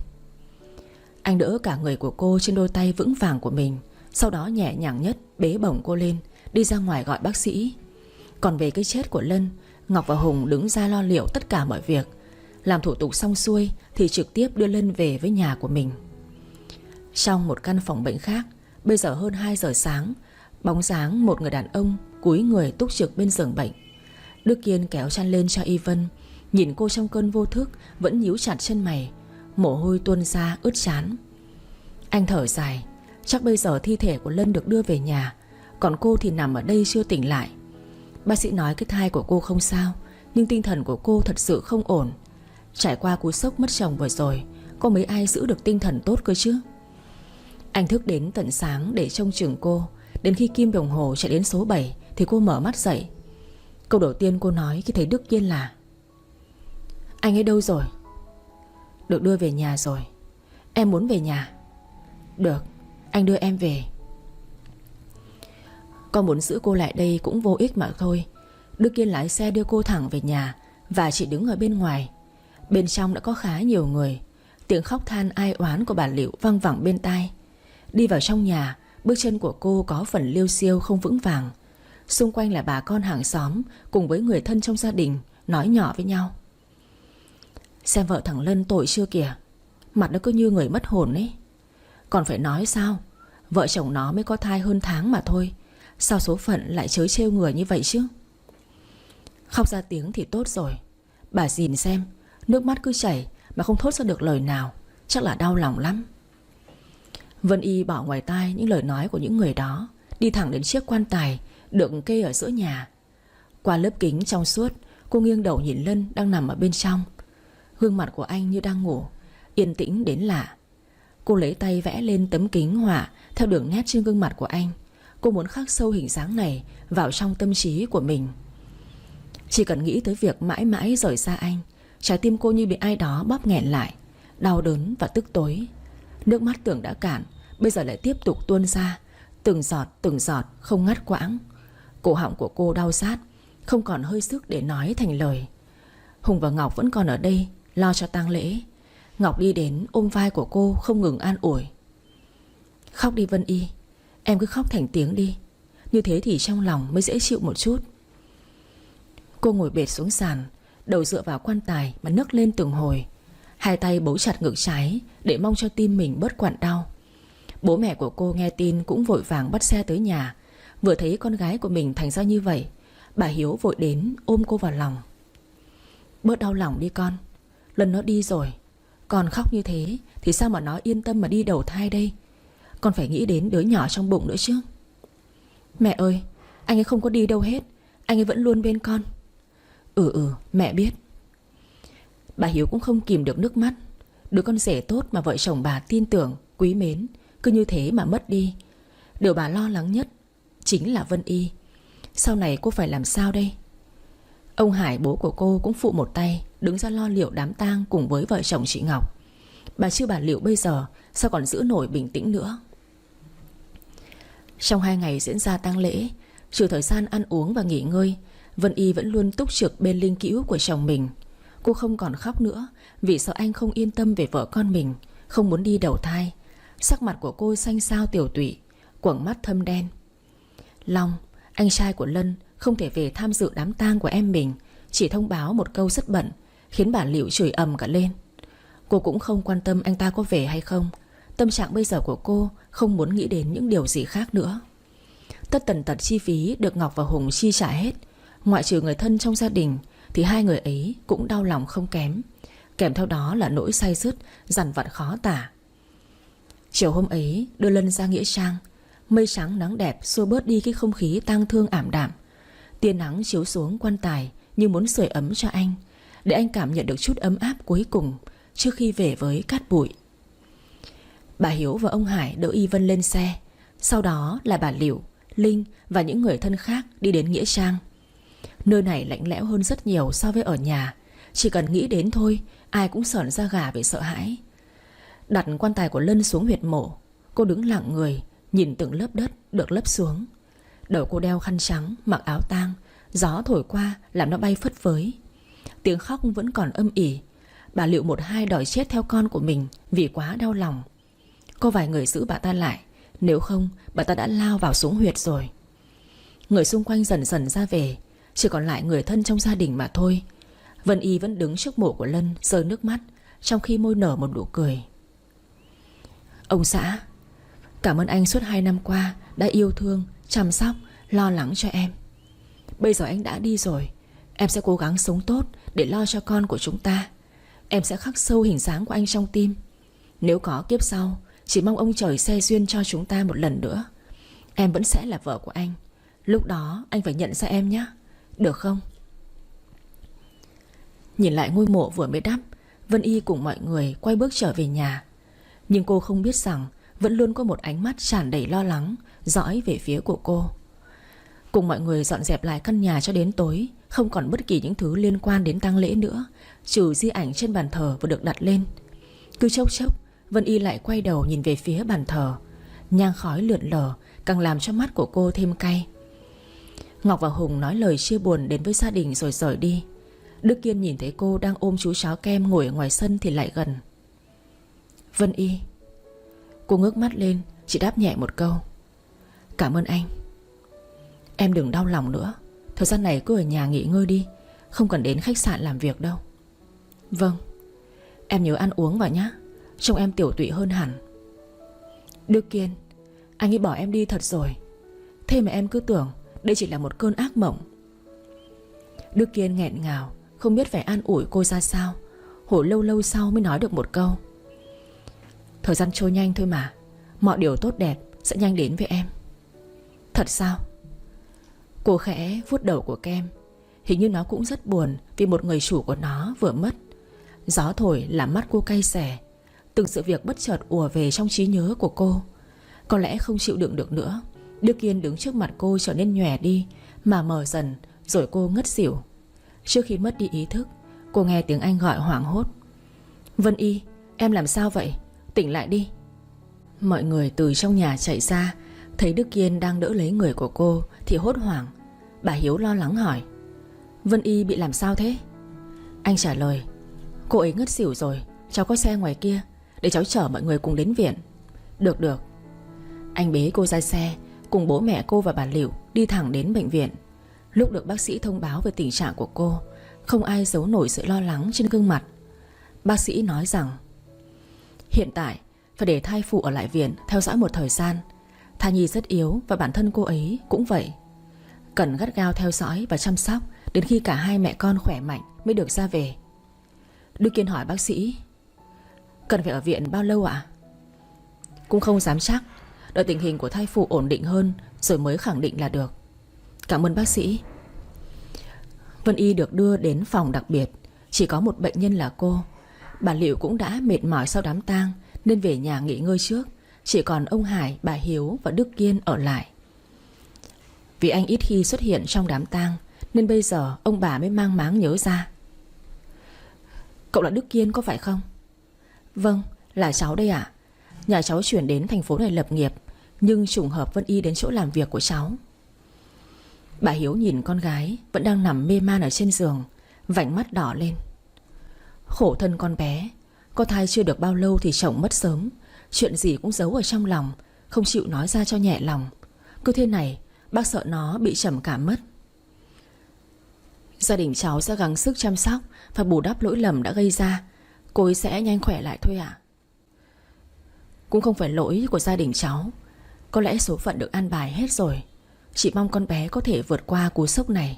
Anh đỡ cả người của cô trên đôi tay vững vàng của mình, sau đó nhẹ nhàng nhất bế bổng cô lên, đi ra ngoài gọi bác sĩ. Còn về cái chết của Lân, Ngọc và Hùng đứng ra lo liệu tất cả mọi việc. Làm thủ tục xong xuôi thì trực tiếp đưa Lân về với nhà của mình. Trong một căn phòng bệnh khác, bây giờ hơn 2 giờ sáng, bóng dáng một người đàn ông cúi người túc trực bên giường bệnh. Đức Kiên kéo chăn lên cho Y Vân, nhìn cô trong cơn vô thức vẫn nhíu chặt chân mày, mồ hôi tuôn ra ướt trán. Anh thở dài, chắc bây giờ thi thể của Lân được đưa về nhà, còn cô thì nằm ở đây chưa tỉnh lại. Bác sĩ nói cái thai của cô không sao, nhưng tinh thần của cô thật sự không ổn. Trải qua cú sốc mất chồng vừa rồi, có mấy ai giữ được tinh thần tốt cơ chứ? Anh thức đến tận sáng để trông chừng cô. Đến khi kim đồng hồ chạy đến số 7 thì cô mở mắt dậy. Câu đầu tiên cô nói khi thấy Đức Kiên là: Anh ấy đâu rồi? Được đưa về nhà rồi. Em muốn về nhà. Được, anh đưa em về. Con muốn giữ cô lại đây cũng vô ích mà thôi. Đức Kiên lái xe đưa cô thẳng về nhà, và chị đứng ở bên ngoài. Bên trong đã có khá nhiều người. Tiếng khóc than ai oán của bà Liệu văng vẳng bên tai. Đi vào trong nhà, bước chân của cô có phần liêu xiêu không vững vàng. Xung quanh là bà con hàng xóm cùng với người thân trong gia đình nói nhỏ với nhau. Xem vợ thằng Lân tội chưa kìa. Mặt nó cứ như người mất hồn ấy. Còn phải nói sao? Vợ chồng nó mới có thai hơn tháng mà thôi. Sao số phận lại trớ trêu người như vậy chứ? Khóc ra tiếng thì tốt rồi. Bà nhìn xem, nước mắt cứ chảy mà không thốt ra được lời nào. Chắc là đau lòng lắm. Vân Y bỏ ngoài tai những lời nói của những người đó, đi thẳng đến chiếc quan tài được kê ở giữa nhà. Qua lớp kính trong suốt, cô nghiêng đầu nhìn Lân đang nằm ở bên trong. Gương mặt của anh như đang ngủ, yên tĩnh đến lạ. Cô lấy tay vẽ lên tấm kính họa theo đường nét trên gương mặt của anh. Cô muốn khắc sâu hình dáng này vào trong tâm trí của mình. Chỉ cần nghĩ tới việc mãi mãi rời xa anh, trái tim cô như bị ai đó bóp nghẹn lại, đau đớn và tức tối. Nước mắt tưởng đã cạn, bây giờ lại tiếp tục tuôn ra, từng giọt không ngắt quãng. Cổ họng của cô đau rát, không còn hơi sức để nói thành lời. Hùng và Ngọc vẫn còn ở đây lo cho tang lễ. Ngọc đi đến ôm vai của cô không ngừng an ủi. Khóc đi Vân Y, em cứ khóc thành tiếng đi. Như thế thì trong lòng mới dễ chịu một chút. Cô ngồi bệt xuống sàn, đầu dựa vào quan tài mà nấc lên từng hồi. Hai tay bấu chặt ngực trái để mong cho tim mình bớt quặn đau. Bố mẹ của cô nghe tin cũng vội vàng bắt xe tới nhà. Vừa thấy con gái của mình thành ra như vậy, bà Hiếu vội đến ôm cô vào lòng. Bớt đau lòng đi con. Lần nó đi rồi, con khóc như thế thì sao mà nó yên tâm mà đi đầu thai đây. Con phải nghĩ đến đứa nhỏ trong bụng nữa chứ. Mẹ ơi, anh ấy không có đi đâu hết. Anh ấy vẫn luôn bên con. Mẹ biết. Bà Hiếu cũng không kìm được nước mắt. Đứa con rể tốt mà vợ chồng bà tin tưởng, quý mến, cứ như thế mà mất đi. Điều bà lo lắng nhất chính là Vân Y. Sau này cô phải làm sao đây? Ông Hải, bố của cô, cũng phụ một tay đứng ra lo liệu đám tang cùng với vợ chồng chị Ngọc. bà Liệu bây giờ sao còn giữ nổi bình tĩnh nữa. Trong 2 ngày diễn ra tang lễ, trừ thời gian ăn uống và nghỉ ngơi, Vân Y vẫn luôn túc trực bên linh cữu của chồng mình. Cô không còn khóc nữa vì sợ anh không yên tâm về vợ con mình, không muốn đi đầu thai. Sắc mặt của cô xanh xao tiều tụy, quầng mắt thâm đen. Long, anh trai của Lân, không thể về tham dự đám tang của em mình, chỉ thông báo một câu rất bận, khiến bà Liệu chửi ầm cả lên. Cô cũng không quan tâm anh ta có về hay không. Tâm trạng bây giờ của cô không muốn nghĩ đến những điều gì khác nữa. Tất tần tật chi phí được Ngọc và Hùng chi trả hết. Ngoại trừ người thân trong gia đình thì hai người ấy cũng đau lòng không kém. Kèm theo đó là nỗi say sứt, dằn vặt khó tả. Chiều hôm ấy đưa Lân ra nghĩa trang. Mây trắng nắng đẹp xua bớt đi cái không khí tang thương ảm đạm. Tia nắng chiếu xuống quan tài như muốn sưởi ấm cho anh, để anh cảm nhận được chút ấm áp cuối cùng trước khi về với cát bụi. Bà Hiếu và ông Hải đỡ Y Vân lên xe. Sau đó là bà Liệu, Linh và những người thân khác đi đến nghĩa trang. Nơi này lạnh lẽo hơn rất nhiều so với ở nhà. Chỉ cần nghĩ đến thôi, ai cũng sởn da gà vì sợ hãi. Đặt quan tài của Lân xuống huyệt mộ, cô đứng lặng người, nhìn từng lớp đất được lấp xuống. Đầu cô đeo khăn trắng, mặc áo tang. Gió thổi qua làm nó bay phất phới. Tiếng khóc vẫn còn âm ỉ. Bà Liệu một hai đòi chết theo con của mình vì quá đau lòng. Có vài người giữ bà ta lại, nếu không bà ta đã lao vào xuống huyệt rồi. Người xung quanh dần dần ra về, chỉ còn lại người thân trong gia đình mà thôi. Vân Y vẫn đứng trước mộ của Lân, rơi nước mắt, trong khi môi nở một nụ cười. Ông xã, cảm ơn anh suốt 2 năm qua đã yêu thương, chăm sóc, lo lắng cho em. Bây giờ anh đã đi rồi, em sẽ cố gắng sống tốt để lo cho con của chúng ta. Em sẽ khắc sâu hình dáng của anh trong tim. Nếu có kiếp sau, chỉ mong ông trời xe duyên cho chúng ta một lần nữa. Em vẫn sẽ là vợ của anh. Lúc đó anh phải nhận ra em nhé, được không? Nhìn lại ngôi mộ vừa mới đắp, Vân Y cùng mọi người quay bước trở về nhà. Nhưng cô không biết rằng vẫn luôn có một ánh mắt tràn đầy lo lắng dõi về phía của cô. Cùng mọi người dọn dẹp lại căn nhà cho đến tối, không còn bất kỳ những thứ liên quan đến tang lễ nữa, trừ di ảnh trên bàn thờ vừa được đặt lên. Cứ chốc chốc Vân Y lại quay đầu nhìn về phía bàn thờ. Nhang khói lượn lờ càng làm cho mắt của cô thêm cay. Ngọc và Hùng nói lời chia buồn đến với gia đình rồi rời đi. Đức Kiên nhìn thấy cô đang ôm chú chó kem ngồi ở ngoài sân thì lại gần. Vân Y. Cô ngước mắt lên, chỉ đáp nhẹ một câu: cảm ơn anh. Em đừng đau lòng nữa. Thời gian này cứ ở nhà nghỉ ngơi đi, không cần đến khách sạn làm việc đâu. Vâng. Em nhớ ăn uống vào nhé, trông em tiểu tụy hơn hẳn. Đức Kiên, anh ấy bỏ em đi thật rồi. Thế mà em cứ tưởng đây chỉ là một cơn ác mộng. Đức Kiên nghẹn ngào, không biết phải an ủi cô ra sao. Hồi lâu lâu sau mới nói được một câu: thời gian trôi nhanh thôi mà, mọi điều tốt đẹp sẽ nhanh đến với em. Thật sao? Cô khẽ vuốt đầu của Kem. Hình như nó cũng rất buồn vì một người chủ của nó vừa mất. Gió thổi làm mắt cô cay xè. Từng sự việc bất chợt ùa về trong trí nhớ của cô. Có lẽ không chịu đựng được nữa, Đức Kiên đứng trước mặt cô trở nên nhòe đi, mà mờ dần, rồi cô ngất xỉu. Trước khi mất đi ý thức, cô nghe tiếng anh gọi hoảng hốt: Vân Y, em làm sao vậy? Tỉnh lại đi. Mọi người từ trong nhà chạy ra, thấy Đức Kiên đang đỡ lấy người của cô thì hốt hoảng. Bà Hiếu lo lắng hỏi: Vân Y bị làm sao thế? Anh trả lời: cô ấy ngất xỉu rồi, cháu có xe ngoài kia, để cháu chở mọi người cùng đến viện. Được. Anh bế cô ra xe, cùng bố mẹ cô và bà Liệu đi thẳng đến bệnh viện. Lúc được bác sĩ thông báo về tình trạng của cô, không ai giấu nổi sự lo lắng trên gương mặt. Bác sĩ nói rằng hiện tại phải để thai phụ ở lại viện theo dõi một thời gian. Thai nhi rất yếu và bản thân cô ấy cũng vậy. Cần gắt gao theo dõi và chăm sóc đến khi cả hai mẹ con khỏe mạnh mới được ra về. Đức Kiên hỏi bác sĩ: cần phải ở viện bao lâu ạ? Cũng không dám chắc, đợi tình hình của thai phụ ổn định hơn rồi mới khẳng định là được. Cảm ơn bác sĩ. Vân Y được đưa đến phòng đặc biệt. Chỉ có một bệnh nhân là cô. Bà Liệu cũng đã mệt mỏi sau đám tang nên về nhà nghỉ ngơi trước. Chỉ còn ông Hải, bà Hiếu và Đức Kiên ở lại. Vì anh ít khi xuất hiện trong đám tang nên bây giờ ông bà mới mang máng nhớ ra. Cậu là Đức Kiên có phải không? Vâng, là cháu đây ạ. Nhà cháu chuyển đến thành phố này lập nghiệp, nhưng trùng hợp Vân Y đến chỗ làm việc của cháu. Bà Hiếu nhìn con gái vẫn đang nằm mê man ở trên giường, vành mắt đỏ lên. Khổ thân con bé, có thai chưa được bao lâu thì chồng mất sớm. Chuyện gì cũng giấu ở trong lòng, không chịu nói ra cho nhẹ lòng. Cứ thế này bác sợ nó bị trầm cảm mất. Gia đình cháu sẽ gắng sức chăm sóc và bù đắp lỗi lầm đã gây ra. Cô ấy sẽ nhanh khỏe lại thôi ạ. Cũng không phải lỗi của gia đình cháu. Có lẽ số phận được an bài hết rồi. Chỉ mong con bé có thể vượt qua cú sốc này.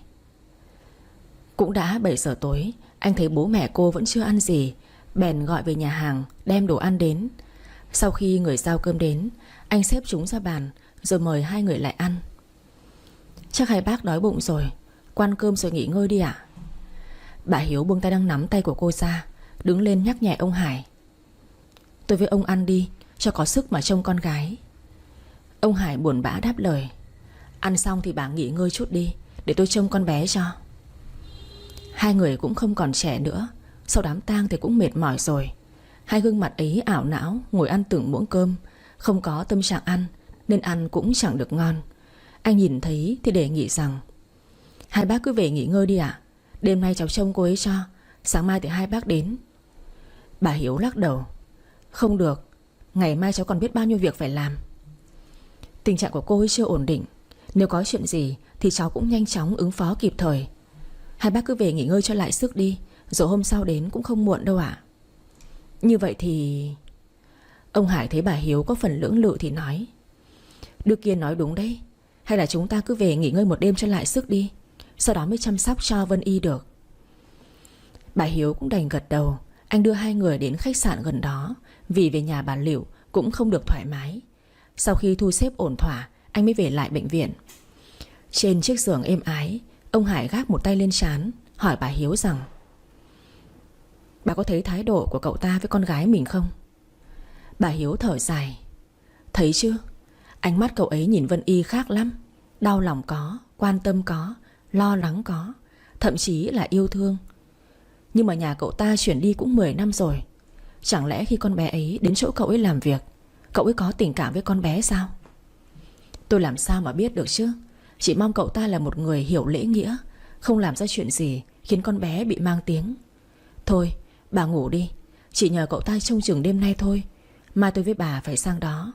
Cũng đã 7 giờ tối, anh thấy bố mẹ cô vẫn chưa ăn gì, bèn gọi về nhà hàng đem đồ ăn đến. Sau khi người giao cơm đến, anh xếp chúng ra bàn rồi mời hai người lại ăn. Chắc hai bác đói bụng rồi, quan cơm rồi nghỉ ngơi đi ạ. Bà Hiếu buông tay đang nắm tay của cô ra, đứng lên nhắc nhẹ ông Hải. Tôi với ông ăn đi, cho có sức mà trông con gái. Ông Hải buồn bã đáp lời. Ăn xong thì bà nghỉ ngơi chút đi, để tôi trông con bé cho. Hai người cũng không còn trẻ nữa, sau đám tang thì cũng mệt mỏi rồi. Hai gương mặt ấy ảo não ngồi ăn từng muỗng cơm, không có tâm trạng ăn nên ăn cũng chẳng được ngon. Anh nhìn thấy thì đề nghị rằng: hai bác cứ về nghỉ ngơi đi ạ. Đêm nay cháu trông cô ấy cho, sáng mai thì hai bác đến. Bà Hiếu lắc đầu. Không được, ngày mai cháu còn biết bao nhiêu việc phải làm. Tình trạng của cô ấy chưa ổn định, nếu có chuyện gì thì cháu cũng nhanh chóng ứng phó kịp thời. Hai bác cứ về nghỉ ngơi cho lại sức đi, rồi hôm sau đến cũng không muộn đâu ạ. Như vậy thì... Ông Hải thấy bà Hiếu có phần lưỡng lự thì nói: Đức Kiên nói đúng đấy, hay là chúng ta cứ về nghỉ ngơi một đêm cho lại sức đi, sau đó mới chăm sóc cho Vân Y được. Bà Hiếu cũng đành gật đầu. Anh đưa hai người đến khách sạn gần đó, vì về nhà bà Liệu cũng không được thoải mái. Sau khi thu xếp ổn thỏa, anh mới về lại bệnh viện. Trên chiếc giường êm ái, ông Hải gác một tay lên trán, hỏi bà Hiếu rằng: Bà có thấy thái độ của cậu ta với con gái mình không? Bà Hiếu thở dài. Thấy chứ, ánh mắt cậu ấy nhìn Vân Y khác lắm. Đau lòng có, quan tâm có, lo lắng có, thậm chí là yêu thương. Nhưng mà nhà cậu ta chuyển đi cũng 10 năm rồi. Chẳng lẽ khi con bé ấy đến chỗ cậu ấy làm việc, cậu ấy có tình cảm với con bé sao? Tôi làm sao mà biết được chứ. Chỉ mong cậu ta là một người hiểu lễ nghĩa, không làm ra chuyện gì khiến con bé bị mang tiếng. Thôi, bà ngủ đi, chỉ nhờ cậu ta trông chừng đêm nay thôi. Mai tôi với bà phải sang đó.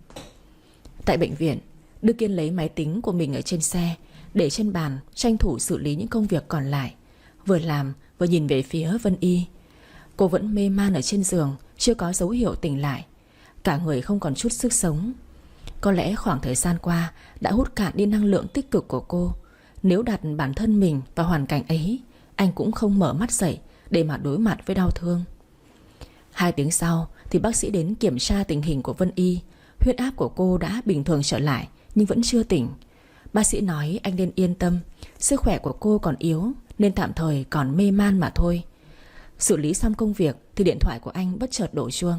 Tại bệnh viện, Đức Kiên lấy máy tính của mình ở trên xe, để trên bàn, tranh thủ xử lý những công việc còn lại. Vừa làm vừa nhìn về phía Vân Y. Cô vẫn mê man ở trên giường, chưa có dấu hiệu tỉnh lại. Cả người không còn chút sức sống. Có lẽ khoảng thời gian qua đã hút cạn đi năng lượng tích cực của cô. Nếu đặt bản thân mình vào hoàn cảnh ấy, anh cũng không mở mắt dậy để mà đối mặt với đau thương. 2 tiếng sau thì bác sĩ đến kiểm tra tình hình của Vân Y. Huyết áp của cô đã bình thường trở lại, nhưng vẫn chưa tỉnh. Bác sĩ nói anh nên yên tâm, sức khỏe của cô còn yếu nên tạm thời còn mê man mà thôi. Xử lý xong công việc thì điện thoại của anh bất chợt đổ chuông.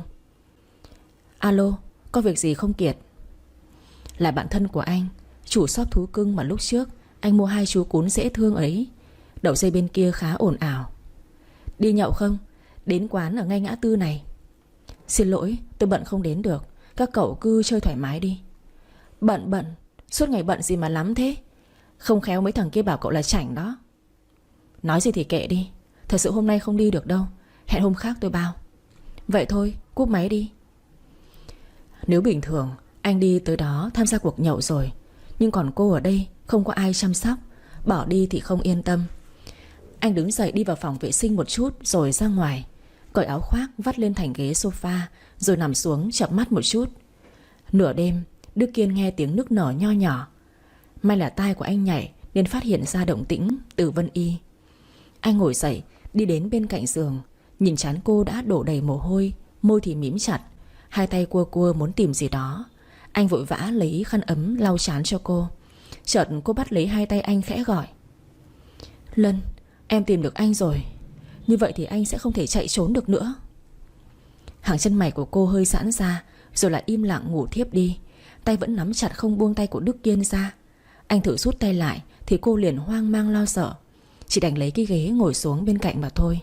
Alo, có việc gì không Kiệt? Là bạn thân của anh, chủ shop thú cưng mà lúc trước anh mua 2 chú cún dễ thương ấy. Đầu dây bên kia khá ồn ào. Đi nhậu không? Đến quán ở ngay ngã tư này. Xin lỗi, tôi bận không đến được. Các cậu cứ chơi thoải mái đi. Bận? Suốt ngày bận gì mà lắm thế? Không khéo mấy thằng kia bảo cậu là chảnh đó. Nói gì thì kệ đi. Thật sự hôm nay không đi được đâu. Hẹn hôm khác tôi bao. Vậy thôi, cúp máy đi. Nếu bình thường anh đi tới đó tham gia cuộc nhậu rồi, nhưng còn cô ở đây không có ai chăm sóc, bỏ đi thì không yên tâm. Anh đứng dậy đi vào phòng vệ sinh một chút rồi ra ngoài, cởi áo khoác vắt lên thành ghế sofa, rồi nằm xuống chợp mắt một chút. Nửa đêm Đức Kiên nghe tiếng nức nở nho nhỏ. May là tai của anh nhạy nên phát hiện ra động tĩnh từ Vân Y. Anh ngồi dậy đi đến bên cạnh giường, nhìn trán cô đã đổ đầy mồ hôi, môi thì mím chặt, hai tay cua cua muốn tìm gì đó. Anh vội vã lấy khăn ấm lau trán cho cô. Chợt cô bắt lấy hai tay anh khẽ gọi: Lân, em tìm được anh rồi. Như vậy thì anh sẽ không thể chạy trốn được nữa. Hàng chân mày của cô hơi giãn ra, rồi lại im lặng ngủ thiếp đi. Tay vẫn nắm chặt không buông tay của Đức Kiên ra. Anh thử rút tay lại thì cô liền hoang mang lo sợ, chỉ đành lấy cái ghế ngồi xuống bên cạnh mà thôi.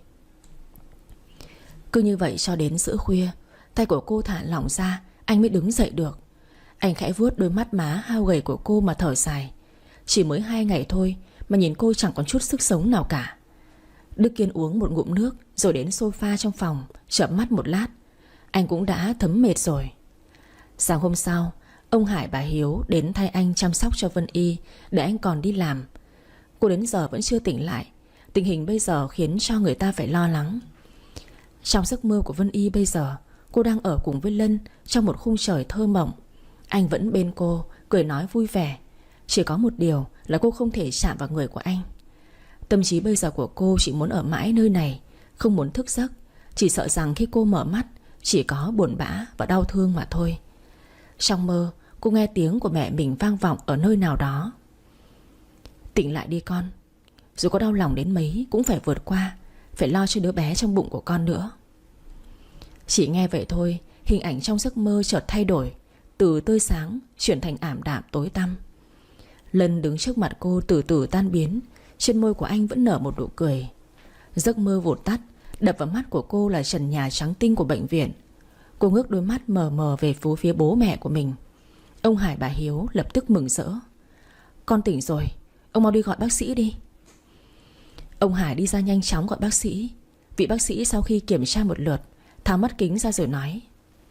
Cứ như vậy cho đến giữa khuya, tay của cô thả lỏng ra, anh mới đứng dậy được. Anh khẽ vuốt đôi mắt má hao gầy của cô mà thở dài. Chỉ mới 2 ngày thôi mà nhìn cô chẳng còn chút sức sống nào cả. Đức Kiên uống một ngụm nước rồi đến sofa trong phòng, chợp mắt một lát. Anh cũng đã thấm mệt rồi. Sáng hôm sau, ông Hải bà Hiếu đến thay anh chăm sóc cho Vân Y để anh còn đi làm. Cô đến giờ vẫn chưa tỉnh lại. Tình hình bây giờ khiến cho người ta phải lo lắng. Trong giấc mơ của Vân Y bây giờ, cô đang ở cùng với Lân trong một khung trời thơ mộng. Anh vẫn bên cô, cười nói vui vẻ. Chỉ có một điều là cô không thể chạm vào người của anh. Tâm trí bây giờ của cô chỉ muốn ở mãi nơi này, không muốn thức giấc. Chỉ sợ rằng khi cô mở mắt chỉ có buồn bã và đau thương mà thôi. Trong mơ, cô nghe tiếng của mẹ mình vang vọng ở nơi nào đó. Tỉnh lại đi con. Dù có đau lòng đến mấy cũng phải vượt qua, phải lo cho đứa bé trong bụng của con nữa. Chỉ nghe vậy thôi, hình ảnh trong giấc mơ chợt thay đổi, từ tươi sáng chuyển thành ảm đạm tối tăm. Lân đứng trước mặt cô từ từ tan biến. Trên môi của anh vẫn nở một nụ cười. Giấc mơ vụt tắt. Đập vào mắt của cô là trần nhà trắng tinh của bệnh viện. Cô ngước đôi mắt mờ mờ về phía bố mẹ của mình. Ông Hải bà Hiếu lập tức mừng rỡ. Con tỉnh rồi, ông mau đi gọi bác sĩ đi. Ông Hải đi ra nhanh chóng gọi bác sĩ. Vị bác sĩ sau khi kiểm tra một lượt, tháo mắt kính ra rồi nói: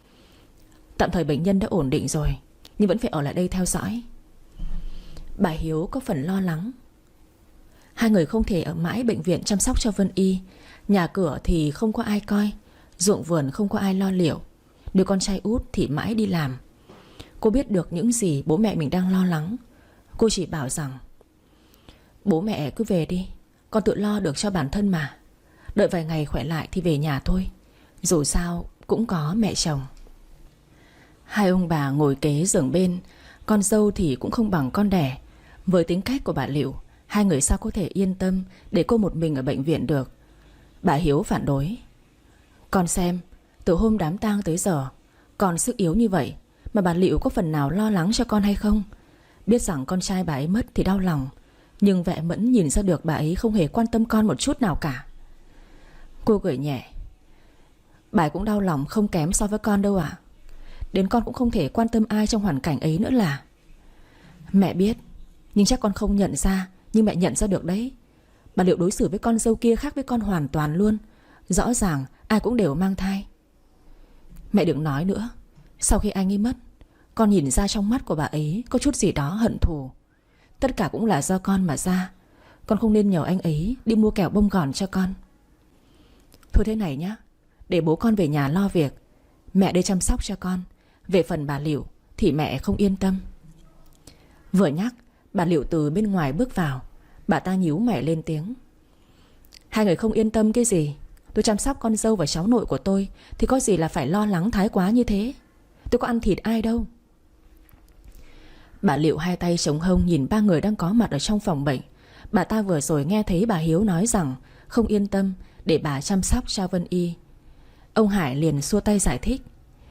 Tạm thời bệnh nhân đã ổn định rồi, nhưng vẫn phải ở lại đây theo dõi. Bà Hiếu có phần lo lắng. Hai người không thể ở mãi bệnh viện chăm sóc cho Vân Y. Nhà cửa thì không có ai coi, ruộng vườn không có ai lo liệu. Đứa con trai út thì mãi đi làm. Cô biết được những gì bố mẹ mình đang lo lắng. Cô chỉ bảo rằng: Bố mẹ cứ về đi, con tự lo được cho bản thân mà. Đợi vài ngày khỏe lại thì về nhà thôi. Dù sao cũng có mẹ chồng. Hai ông bà ngồi kế giường bên. Con dâu thì cũng không bằng con đẻ. Với tính cách của bà Liệu, hai người sao có thể yên tâm để cô một mình ở bệnh viện được. Bà Hiếu phản đối: Con xem, từ hôm đám tang tới giờ, con sức yếu như vậy mà bà Liệu có phần nào lo lắng cho con hay không? Biết rằng con trai bà ấy mất thì đau lòng, nhưng Vệ Mẫn nhìn ra được bà ấy không hề quan tâm con một chút nào cả. Cô cười nhẹ: Bà ấy cũng đau lòng không kém so với con đâu ạ. Đến con cũng không thể quan tâm ai trong hoàn cảnh ấy nữa là. Mẹ biết, nhưng chắc con không nhận ra. Nhưng mẹ nhận ra được đấy. Bà Liệu đối xử với con dâu kia khác với con hoàn toàn luôn. Rõ ràng ai cũng đều mang thai. Mẹ đừng nói nữa. Sau khi anh ấy mất, con nhìn ra trong mắt của bà ấy có chút gì đó hận thù. Tất cả cũng là do con mà ra. Con không nên nhờ anh ấy đi mua kẹo bông gòn cho con. Thôi thế này nhá, để bố con về nhà lo việc, mẹ đây chăm sóc cho con. Về phần bà Liệu thì mẹ không yên tâm. Vừa nhắc, bà Liệu từ bên ngoài bước vào. Bà ta nhíu mày lên tiếng: Hai người không yên tâm cái gì? Tôi chăm sóc con dâu và cháu nội của tôi thì có gì là phải lo lắng thái quá như thế. Tôi có ăn thịt ai đâu. Bà Liệu hai tay chống hông nhìn ba người đang có mặt ở trong phòng bệnh. Bà ta vừa rồi nghe thấy bà Hiếu nói rằng không yên tâm để bà chăm sóc cho Vân Y. Ông Hải liền xua tay giải thích: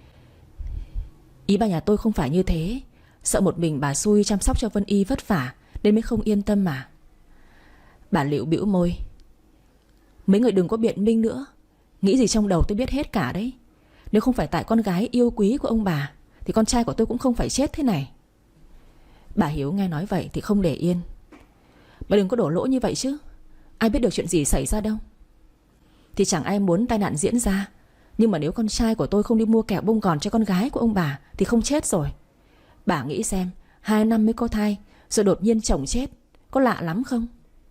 Ý bà nhà tôi không phải như thế. Sợ một mình bà xui chăm sóc cho Vân Y vất vả nên mới không yên tâm mà. Bà Liệu bĩu môi: Mấy người đừng có biện minh nữa. Nghĩ gì trong đầu tôi biết hết cả đấy. Nếu không phải tại con gái yêu quý của ông bà thì con trai của tôi cũng không phải chết thế này. Bà Hiếu nghe nói vậy thì không để yên: Bà đừng có đổ lỗi như vậy chứ. Ai biết được chuyện gì xảy ra đâu. Thì chẳng ai muốn tai nạn diễn ra. Nhưng mà nếu con trai của tôi không đi mua kẹo bông gòn cho con gái của ông bà thì không chết rồi. Bà nghĩ xem, 2 năm mới có thai rồi đột nhiên chồng chết, có lạ lắm không?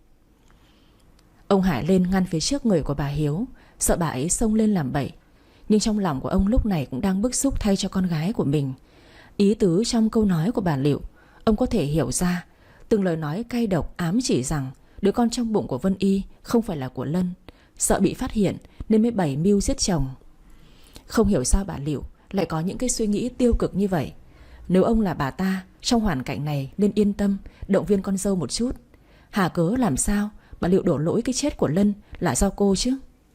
Ông Hải lên ngăn phía trước người của bà Hiếu, sợ bà ấy xông lên làm bậy. Nhưng trong lòng của ông lúc này cũng đang bức xúc thay cho con gái của mình. Ý tứ trong câu nói của bà Liệu ông có thể hiểu ra. Từng lời nói cay độc ám chỉ rằng đứa con trong bụng của Vân Y không phải là của Lân. Sợ bị phát hiện nên mới bày mưu giết chồng. Không hiểu sao bà Liệu lại có những cái suy nghĩ tiêu cực như vậy. Nếu ông là bà ta trong hoàn cảnh này nên yên tâm, động viên con dâu một chút. Hà cớ làm sao bà Liệu đổ lỗi cái chết của Lân là do cô chứ?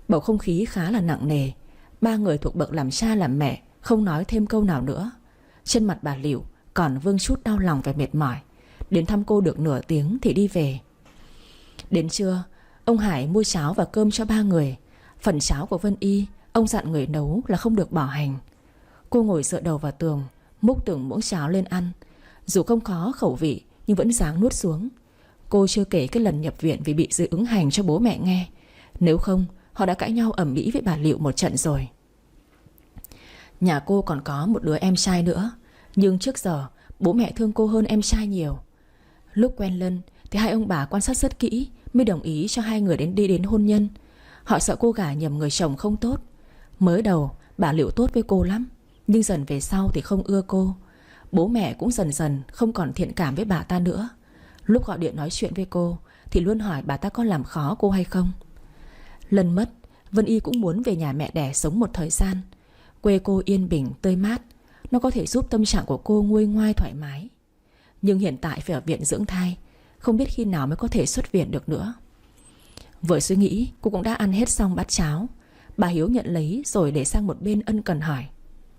Bầu không khí khá là nặng nề. Ba người thuộc bậc làm cha làm mẹ không nói thêm câu nào nữa. Trên mặt bà Liệu còn vương chút đau lòng và mệt mỏi. Đến thăm cô được nửa tiếng thì đi về. Đến trưa, ông Hải mua cháo và cơm cho ba người. Phần cháo của Vân Y, ông dặn người nấu là không được bỏ hành. Cô ngồi dựa đầu vào tường, múc từng muỗng cháo lên ăn. Dù không khó khẩu vị nhưng vẫn ráng nuốt xuống. Cô chưa kể cái lần nhập viện vì bị dị ứng hành cho bố mẹ nghe. Nếu không, họ đã cãi nhau ầm ĩ với bà Liệu một trận rồi. Nhà cô còn có một đứa em trai nữa, nhưng trước giờ bố mẹ thương cô hơn em trai nhiều. Lúc quen Lân thì hai ông bà quan sát rất kỹ mới đồng ý cho hai người đi đến hôn nhân. Họ sợ cô gả nhầm người chồng không tốt. Mới đầu bà Liệu tốt với cô lắm, nhưng dần về sau thì không ưa cô. Bố mẹ cũng dần dần không còn thiện cảm với bà ta nữa. Lúc gọi điện nói chuyện với cô thì luôn hỏi bà ta có làm khó cô hay không. Lân mất, Vân Y cũng muốn về nhà mẹ đẻ sống một thời gian. Quê cô yên bình, tươi mát, nó có thể giúp tâm trạng của cô nguôi ngoai thoải mái. Nhưng hiện tại phải ở viện dưỡng thai, không biết khi nào mới có thể xuất viện được nữa. Vừa suy nghĩ, cô cũng đã ăn hết xong bát cháo. Bà Hiếu nhận lấy rồi để sang một bên ân cần hỏi: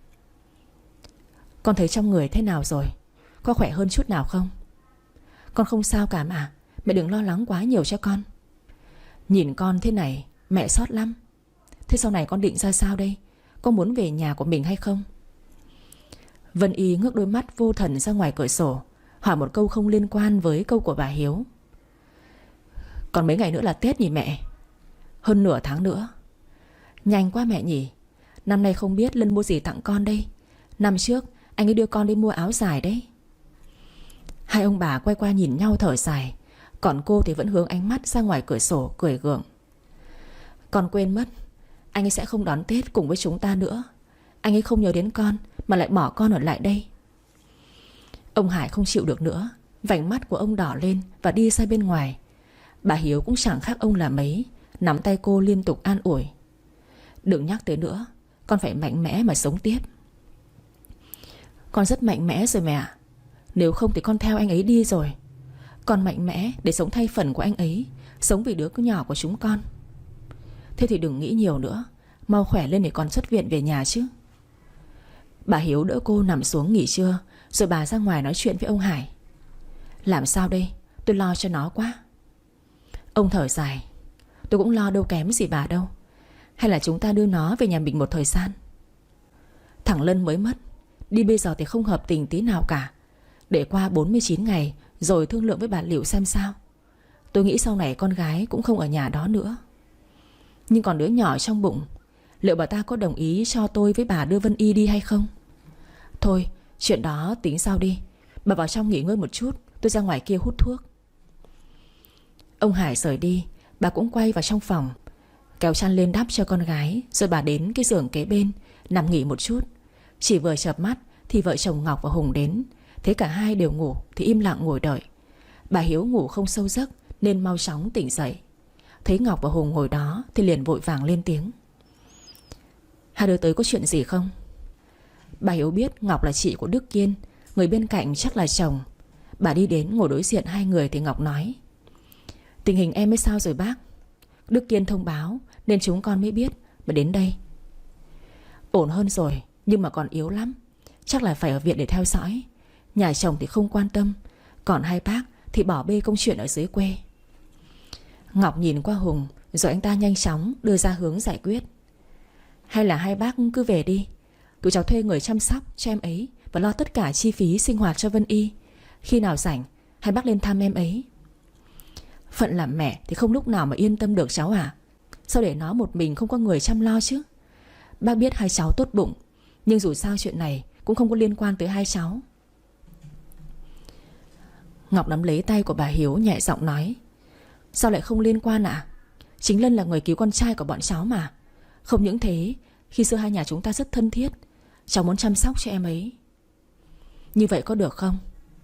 con thấy trong người thế nào rồi? Có khỏe hơn chút nào không? Con không sao cả mà, mẹ đừng lo lắng quá nhiều cho con. Nhìn con thế này mẹ xót lắm. Thế sau này con định ra sao đây? Con muốn về nhà của mình hay không? Vân Y ngước đôi mắt vô thần ra ngoài cửa sổ, hỏi một câu không liên quan với câu của bà Hiếu. Còn mấy ngày nữa là Tết nhỉ mẹ? Hơn nửa tháng nữa. Nhanh quá mẹ nhỉ. Năm nay không biết Lân mua gì tặng con đây. Năm trước anh ấy đưa con đi mua áo dài đấy. Hai ông bà quay qua nhìn nhau thở dài. Còn cô thì vẫn hướng ánh mắt ra ngoài cửa sổ cười gượng. Con quên mất, anh ấy sẽ không đón Tết cùng với chúng ta nữa. Anh ấy không nhớ đến con mà lại bỏ con ở lại đây. Ông Hải không chịu được nữa, vành mắt của ông đỏ lên và đi ra bên ngoài. Bà Hiếu cũng chẳng khác ông là mấy, nắm tay cô liên tục an ủi. Đừng nhắc tới nữa, con phải mạnh mẽ mà sống tiếp. Con rất mạnh mẽ rồi mẹ ạ. Nếu không thì con theo anh ấy đi rồi. Con mạnh mẽ để sống thay phần của anh ấy, sống vì đứa nhỏ của chúng con. Thế thì đừng nghĩ nhiều nữa, mau khỏe lên để con xuất viện về nhà chứ. Bà Hiếu đỡ cô nằm xuống nghỉ trưa, rồi bà ra ngoài nói chuyện với ông Hải. Làm sao đây? Tôi lo cho nó quá. Ông thở dài. Tôi cũng lo đâu kém gì bà đâu. Hay là chúng ta đưa nó về nhà mình một thời gian? Thằng Lân mới mất, đi bây giờ thì không hợp tình tí nào cả. Để qua 49 ngày rồi thương lượng với bà Liệu xem sao. Tôi nghĩ sau này con gái cũng không ở nhà đó nữa. Nhưng còn đứa nhỏ trong bụng, liệu bà ta có đồng ý cho tôi với bà đưa Vân Y đi hay không? Thôi, chuyện đó tính sau đi. Bà vào trong nghỉ ngơi một chút, tôi ra ngoài kia hút thuốc. Ông Hải rời đi, bà cũng quay vào trong phòng, kéo chăn lên đắp cho con gái. Rồi bà đến cái giường kế bên nằm nghỉ một chút. Chỉ vừa chợp mắt thì vợ chồng Ngọc và Hùng đến. Thấy cả hai đều ngủ thì im lặng ngồi đợi. Bà Hiếu ngủ không sâu giấc nên mau chóng tỉnh dậy. Thấy Ngọc và Hùng ngồi đó thì liền vội vàng lên tiếng. Hai đứa tới có chuyện gì không? Bà Hiếu biết Ngọc là chị của Đức Kiên, người bên cạnh chắc là chồng. Bà đi đến ngồi đối diện hai người thì Ngọc nói: tình hình em ấy sao rồi bác? Đức Kiên thông báo nên chúng con mới biết mà đến đây. Ổn hơn rồi, nhưng mà còn yếu lắm, chắc là phải ở viện để theo dõi. Nhà chồng thì không quan tâm, còn hai bác thì bỏ bê công chuyện ở dưới quê. Ngọc nhìn qua Hùng, rồi anh ta nhanh chóng đưa ra hướng giải quyết. Hay là hai bác cứ về đi, tụi cháu thuê người chăm sóc cho em ấy và lo tất cả chi phí sinh hoạt cho Vân Y. Khi nào rảnh hai bác lên thăm em ấy. Phận làm mẹ thì không lúc nào mà yên tâm được cháu à. Sao để nó một mình không có người chăm lo chứ? Bác biết hai cháu tốt bụng, nhưng dù sao chuyện này cũng không có liên quan tới hai cháu. Ngọc nắm lấy tay của bà Hiếu nhẹ giọng nói: sao lại không liên quan ạ? Chính Lân là người cứu con trai của bọn cháu mà. Không những thế, khi xưa hai nhà chúng ta rất thân thiết. Cháu muốn chăm sóc cho em ấy. Như vậy có được không?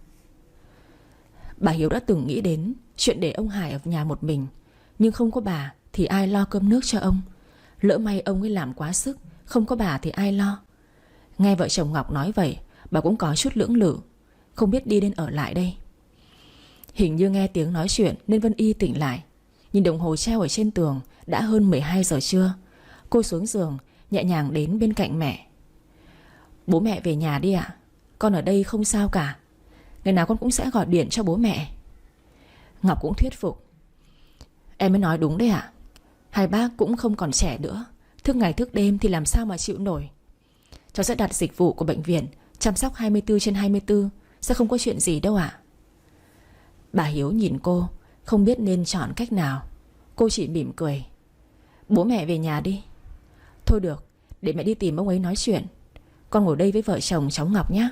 Bà Hiếu đã từng nghĩ đến chuyện để ông Hải ở nhà một mình, nhưng không có bà thì ai lo cơm nước cho ông. Lỡ may ông ấy làm quá sức, không có bà thì ai lo. Nghe vợ chồng Ngọc nói vậy, bà cũng có chút lưỡng lự, không biết đi đến ở lại đây. Hình như nghe tiếng nói chuyện nên Vân Y tỉnh lại. Nhìn đồng hồ treo ở trên tường, đã hơn 12 giờ trưa. Cô xuống giường, nhẹ nhàng đến bên cạnh mẹ. Bố mẹ về nhà đi ạ. Con ở đây không sao cả. Ngày nào con cũng sẽ gọi điện cho bố mẹ. Ngọc cũng thuyết phục. Em mới nói đúng đấy ạ. Hai bác cũng không còn trẻ nữa, thức ngày thức đêm thì làm sao mà chịu nổi. Cháu sẽ đặt dịch vụ của bệnh viện chăm sóc 24/24, sẽ không có chuyện gì đâu ạ. Bà Hiếu nhìn cô, không biết nên chọn cách nào. Cô chỉ mỉm cười. Bố mẹ về nhà đi. Thôi được, để mẹ đi tìm ông ấy nói chuyện. Con ngồi đây với vợ chồng cháu Ngọc nhé.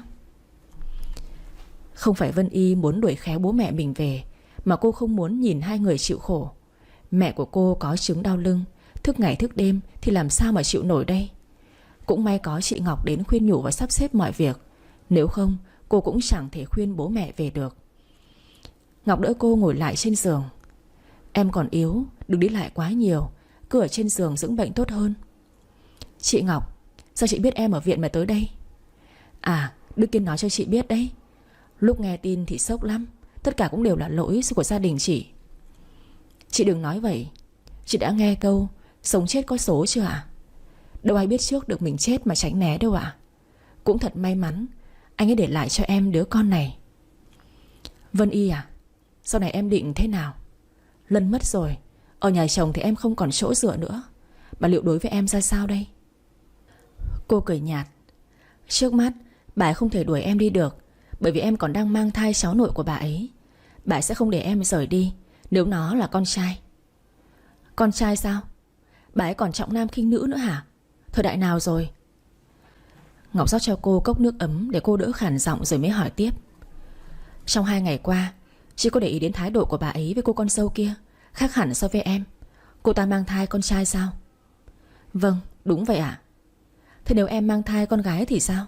Không phải Vân Y muốn đuổi khéo bố mẹ mình về, mà cô không muốn nhìn hai người chịu khổ. Mẹ của cô có chứng đau lưng, thức ngày thức đêm thì làm sao mà chịu nổi đây. Cũng may có chị Ngọc đến khuyên nhủ và sắp xếp mọi việc. Nếu không, cô cũng chẳng thể khuyên bố mẹ về được. Ngọc đỡ cô ngồi lại trên giường. Em còn yếu, đừng đi lại quá nhiều, cứ ở trên giường dưỡng bệnh tốt hơn. Chị Ngọc, sao chị biết em ở viện mà tới đây? À, Đức Kiên nói cho chị biết đấy. Lúc nghe tin thì sốc lắm. Tất cả cũng đều là lỗi của gia đình chị. Chị đừng nói vậy. Chị đã nghe câu sống chết có số chưa ạ? Đâu ai biết trước được mình chết mà tránh né đâu ạ. Cũng thật may mắn anh ấy để lại cho em đứa con này. Vân Y à, sau này em định thế nào? Lân mất rồi, ở nhà chồng thì em không còn chỗ dựa nữa. Bà liệu đối với em ra sao đây? Cô cười nhạt. Trước mắt bà ấy không thể đuổi em đi được, bởi vì em còn đang mang thai cháu nội của bà ấy. Bà ấy sẽ không để em rời đi nếu nó là con trai. Con trai sao? Bà ấy còn trọng nam khinh nữ nữa hả? Thời đại nào rồi? Ngọc rót cho cô cốc nước ấm để cô đỡ khản giọng rồi mới hỏi tiếp. Trong 2 ngày qua, chị có để ý đến thái độ của bà ấy với cô con dâu kia khác hẳn so với em. Cô ta mang thai con trai sao? Vâng, đúng vậy ạ. Thế nếu em mang thai con gái thì sao?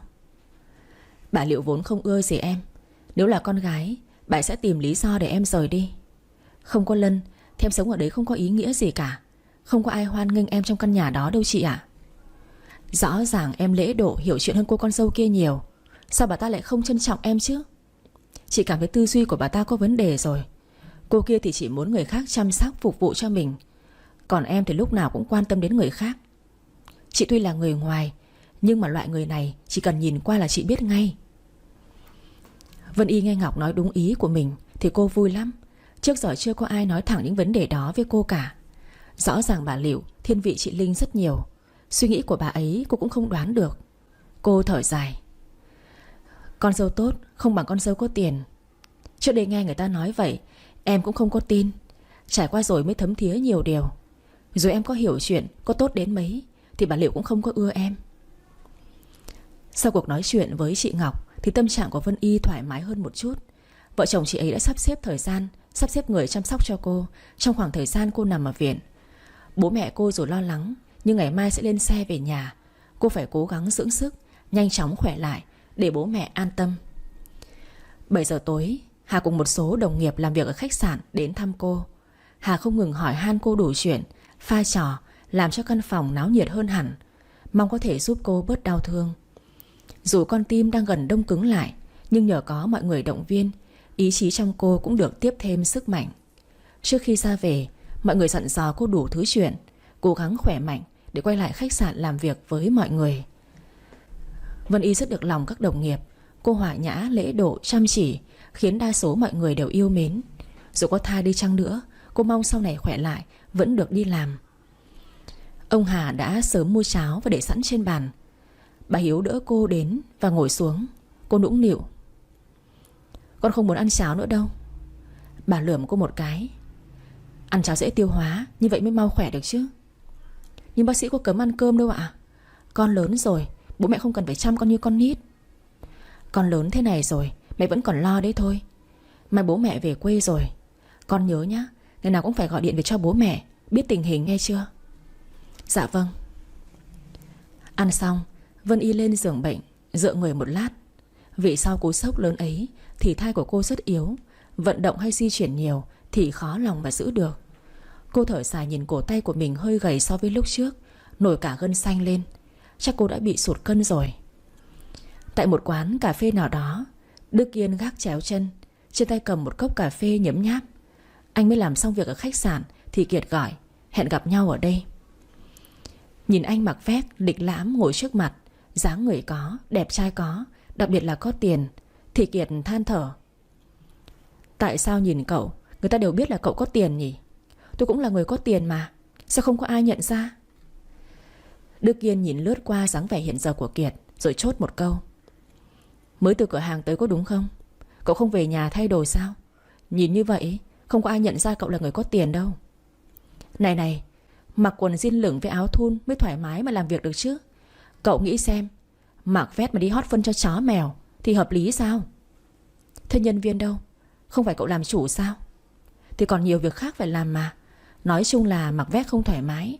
Bà Liệu vốn không ưa gì em. Nếu là con gái, bà sẽ tìm lý do để em rời đi. Không có Lân thì em sống ở đấy không có ý nghĩa gì cả. Không có ai hoan nghênh em trong căn nhà đó đâu chị ạ. Rõ ràng em lễ độ hiểu chuyện hơn cô con dâu kia nhiều. Sao bà ta lại không trân trọng em chứ? Chị cảm thấy tư duy của bà ta có vấn đề rồi. Cô kia thì chỉ muốn người khác chăm sóc phục vụ cho mình, còn em thì lúc nào cũng quan tâm đến người khác. Chị tuy là người ngoài, nhưng mà loại người này chỉ cần nhìn qua là chị biết ngay. Vân Y nghe Ngọc nói đúng ý của mình thì cô vui lắm. Trước giờ chưa có ai nói thẳng những vấn đề đó với cô cả. Rõ ràng bà Liệu thiên vị chị Linh rất nhiều. Suy nghĩ của bà ấy cô cũng không đoán được. Cô thở dài. Con dâu tốt không bằng con dâu có tiền. Trước đây nghe người ta nói vậy, em cũng không có tin. Trải qua rồi mới thấm thía nhiều điều. Rồi em có hiểu chuyện, có tốt đến mấy thì bà Liệu cũng không có ưa em. Sau cuộc nói chuyện với chị Ngọc thì tâm trạng của Vân Y thoải mái hơn một chút. Vợ chồng chị ấy đã sắp xếp thời gian, sắp xếp người chăm sóc cho cô trong khoảng thời gian cô nằm ở viện. Bố mẹ cô dù lo lắng, nhưng ngày mai sẽ lên xe về nhà. Cô phải cố gắng dưỡng sức, nhanh chóng khỏe lại để bố mẹ an tâm. 7 giờ tối, Hà cùng một số đồng nghiệp làm việc ở khách sạn đến thăm cô. Hà không ngừng hỏi han cô đủ chuyện, pha trò, làm cho căn phòng náo nhiệt hơn hẳn, mong có thể giúp cô bớt đau thương. Dù con tim đang gần đông cứng lại, nhưng nhờ có mọi người động viên, ý chí trong cô cũng được tiếp thêm sức mạnh. Trước khi ra về, mọi người dặn dò cô đủ thứ chuyện, cố gắng khỏe mạnh để quay lại khách sạn làm việc với mọi người. Vân Y rất được lòng các đồng nghiệp. Cô hòa nhã, lễ độ, chăm chỉ, khiến đa số mọi người đều yêu mến. Dù có thai đi chăng nữa, cô mong sau này khỏe lại vẫn được đi làm. Ông Hà đã sớm mua cháo và để sẵn trên bàn. Bà Hiếu đỡ cô đến và ngồi xuống. Cô nũng nịu. Con không muốn ăn cháo nữa đâu. Bà lườm cô một cái. Ăn cháo dễ tiêu hóa, như vậy mới mau khỏe được chứ. Nhưng bác sĩ có cấm ăn cơm đâu ạ. Con lớn rồi, bố mẹ không cần phải chăm con như con nít. Con lớn thế này rồi, mẹ vẫn còn lo đấy thôi. Mai bố mẹ về quê rồi, con nhớ nhá, ngày nào cũng phải gọi điện về cho bố mẹ, biết tình hình nghe chưa? Dạ vâng. Ăn xong, Vân Y lên giường bệnh, dựa người một lát. Vì sau cú sốc lớn ấy thì thai của cô rất yếu, vận động hay di chuyển nhiều thì khó lòng mà giữ được. Cô thở dài nhìn cổ tay của mình hơi gầy so với lúc trước, nổi cả gân xanh lên. Chắc cô đã bị sụt cân rồi. Tại một quán cà phê nào đó, Đức Kiên gác chéo chân, trên tay cầm một cốc cà phê nhấm nháp. Anh mới làm xong việc ở khách sạn thì Kiệt gọi hẹn gặp nhau ở đây. Nhìn anh mặc vest lịch lãm ngồi trước mặt, dáng người có, đẹp trai có, đặc biệt là có tiền, thì Kiệt than thở. Tại sao nhìn cậu người ta đều biết là cậu có tiền nhỉ? Tôi cũng là người có tiền mà, sao không có ai nhận ra? Đức Kiên nhìn lướt qua dáng vẻ hiện giờ của Kiệt, rồi chốt một câu. Mới từ cửa hàng tới có đúng không? Cậu không về nhà thay đồ sao? Nhìn như vậy không có ai nhận ra cậu là người có tiền đâu. Này này, mặc quần jean lửng với áo thun mới thoải mái mà làm việc được chứ. Cậu nghĩ xem, mặc vest mà đi hót phân cho chó mèo thì hợp lý sao? Thế nhân viên đâu? Không phải cậu làm chủ sao? Thì còn nhiều việc khác phải làm mà. Nói chung là mặc vest không thoải mái.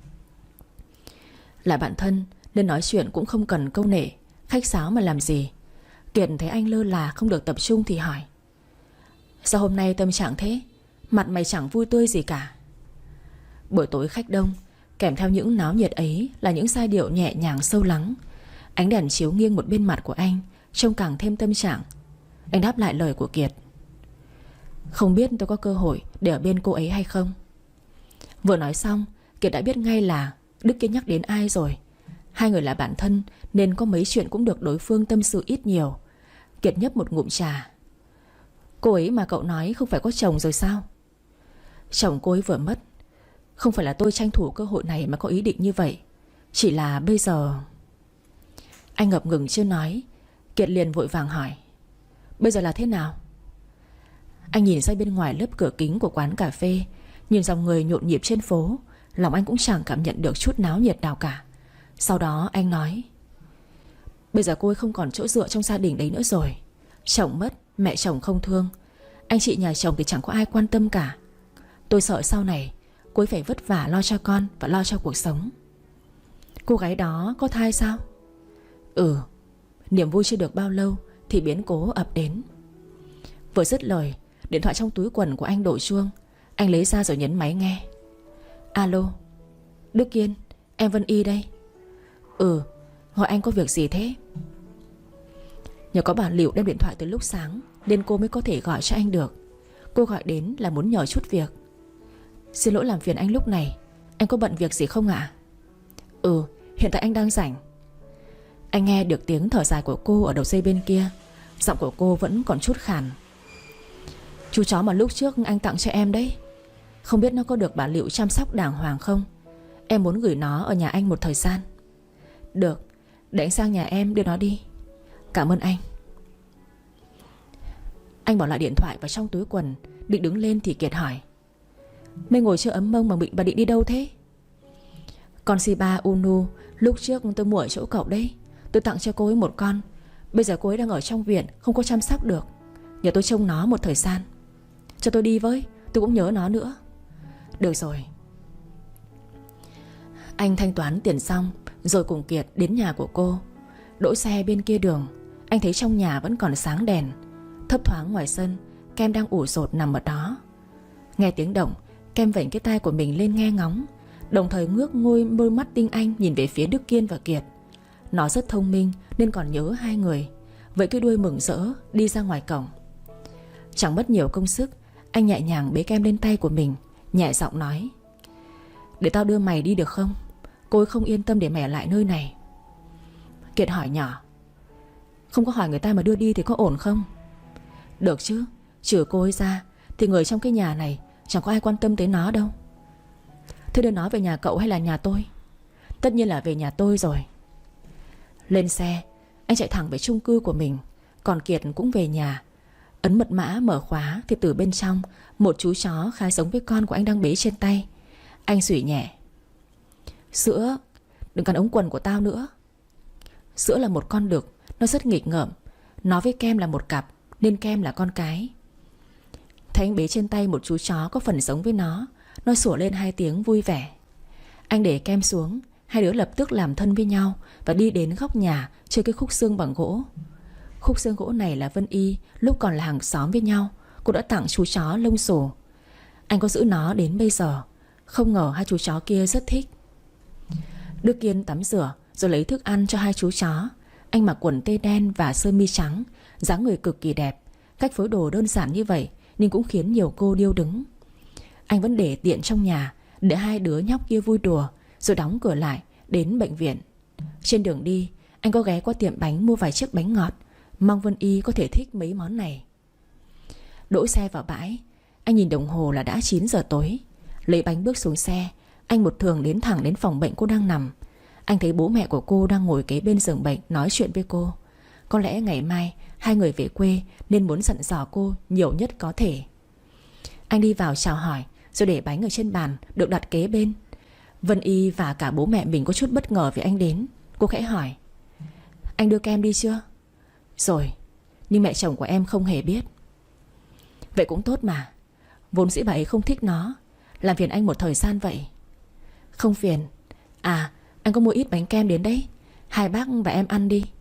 Là bạn thân nên nói chuyện cũng không cần câu nệ, khách sáo mà làm gì. Kiệt thấy anh lơ là không được tập trung thì hỏi. Sao hôm nay tâm trạng thế? Mặt mày chẳng vui tươi gì cả. Buổi tối khách đông, kèm theo những náo nhiệt ấy là những giai điệu nhẹ nhàng sâu lắng. Ánh đèn chiếu nghiêng một bên mặt của anh, trông càng thêm tâm trạng. Anh đáp lại lời của Kiệt. Không biết tôi có cơ hội để ở bên cô ấy hay không. Vừa nói xong, Kiệt đã biết ngay là Đức Kiên nhắc đến ai rồi. Hai người là bạn thân nên có mấy chuyện cũng được đối phương tâm sự ít nhiều. Kiệt nhấp một ngụm trà. Cô ấy mà cậu nói không phải có chồng rồi sao? Chồng cô ấy vừa mất. Không phải là tôi tranh thủ cơ hội này mà có ý định như vậy. Chỉ là bây giờ... Anh ngập ngừng chưa nói. Kiệt liền vội vàng hỏi. Bây giờ là thế nào? Anh nhìn ra bên ngoài lớp cửa kính của quán cà phê, nhìn dòng người nhộn nhịp trên phố. Lòng anh cũng chẳng cảm nhận được chút náo nhiệt nào cả. Sau đó anh nói. Bây giờ cô ấy không còn chỗ dựa trong gia đình đấy nữa rồi. Chồng mất, mẹ chồng không thương, anh chị nhà chồng thì chẳng có ai quan tâm cả. Tôi sợ sau này cô ấy phải vất vả lo cho con và lo cho cuộc sống. Cô gái đó có thai sao? Ừ. Niềm vui chưa được bao lâu thì biến cố ập đến. Vừa dứt lời, điện thoại trong túi quần của anh đổ chuông. Anh lấy ra rồi nhấn máy nghe. Alo, Đức Kiên, em Vân Y đây. Ừ, hỏi anh có việc gì thế? Nhờ có bà Liệu đem điện thoại từ lúc sáng nên cô mới có thể gọi cho anh được. Cô gọi đến là muốn nhờ chút việc. Xin lỗi làm phiền anh lúc này. Anh có bận việc gì không ạ? Ừ, hiện tại anh đang rảnh. Anh nghe được tiếng thở dài của cô ở đầu dây bên kia. Giọng của cô vẫn còn chút khàn. Chú chó mà lúc trước anh tặng cho em đấy, không biết nó có được bà Liệu chăm sóc đàng hoàng không? Em muốn gửi nó ở nhà anh một thời gian. Được, để anh sang nhà em đưa nó đi. Cảm ơn anh. Anh bỏ lại điện thoại vào trong túi quần, định đứng lên thì Kiệt hỏi. Mày ngồi chưa ấm mông mà bà định đi đâu thế? Con Shiba Inu lúc trước tôi mua ở chỗ cậu đấy. Tôi tặng cho cô ấy một con. Bây giờ cô ấy đang ở trong viện, không có chăm sóc được. Nhờ tôi trông nó một thời gian. Cho tôi đi với, tôi cũng nhớ nó nữa. Được rồi. Anh thanh toán tiền xong rồi cùng Kiệt đến nhà của cô. Đỗ xe bên kia đường. Anh thấy trong nhà vẫn còn sáng đèn. Thấp thoáng ngoài sân, Kem đang ủ rột nằm ở đó. Nghe tiếng động, Kem vểnh cái tai của mình lên nghe ngóng, đồng thời ngước đôi mắt tinh anh nhìn về phía Đức Kiên và Kiệt. Nó rất thông minh nên còn nhớ hai người. Vậy cái đuôi mừng rỡ đi ra ngoài cổng. Chẳng mất nhiều công sức, anh nhẹ nhàng bế Kem lên tay của mình, nhẹ giọng nói. Để tao đưa mày đi được không? Cô ấy không yên tâm để mày ở lại nơi này. Kiệt hỏi nhỏ. Không có hỏi người ta mà đưa đi thì có ổn không? Được chứ, trừ cô ấy ra thì người trong cái nhà này chẳng có ai quan tâm tới nó đâu. Thế đưa nó về nhà cậu hay là nhà tôi? Tất nhiên là về nhà tôi rồi. Lên xe, anh chạy thẳng về chung cư của mình. Còn Kiệt cũng về nhà. Ấn mật mã mở khóa thì từ bên trong một chú chó khá giống với con của anh đang bế trên tay. Anh xủi nhẹ. Sữa, đừng cắn ống quần của tao nữa. Sữa là một con đực, nó rất nghịch ngợm. Nó với Kem là một cặp nên Kem là con cái. Thấy anh bế trên tay một chú chó có phần giống với nó sủa lên hai tiếng vui vẻ. Anh để Kem xuống, hai đứa lập tức làm thân với nhau và đi đến góc nhà chơi cái khúc xương bằng gỗ. Khúc xương gỗ này là Vân Y lúc còn là hàng xóm với nhau. Cô đã tặng chú chó lông xù. Anh có giữ nó đến bây giờ. Không ngờ hai chú chó kia rất thích. Đức Kiên tắm rửa rồi lấy thức ăn cho hai chú chó. Anh mặc quần tây đen và sơ mi trắng, dáng người cực kỳ đẹp. Cách phối đồ đơn giản như vậy nhưng cũng khiến nhiều cô điêu đứng. Anh vẫn để tiện trong nhà, để hai đứa nhóc kia vui đùa, rồi đóng cửa lại đến bệnh viện. Trên đường đi, anh có ghé qua tiệm bánh mua vài chiếc bánh ngọt, mong Vân Y có thể thích mấy món này. Đỗ xe vào bãi, anh nhìn đồng hồ là đã 9 giờ tối. Lấy bánh bước xuống xe, anh một thường đến thẳng đến phòng bệnh cô đang nằm. Anh thấy bố mẹ của cô đang ngồi kế bên giường bệnh nói chuyện với cô. Có lẽ ngày mai hai người về quê nên muốn dặn dò cô nhiều nhất có thể. Anh đi vào chào hỏi, rồi để bánh ở trên bàn được đặt kế bên. Vân Y và cả bố mẹ mình có chút bất ngờ vì anh đến. Cô khẽ hỏi: anh đưa kem đi chưa? Rồi, nhưng mẹ chồng của em không hề biết. Vậy cũng tốt mà, vốn dĩ bà ấy không thích nó. Làm phiền anh một thời gian vậy. Không phiền. À, anh có mua ít bánh kem đến đấy, hai bác và em ăn đi.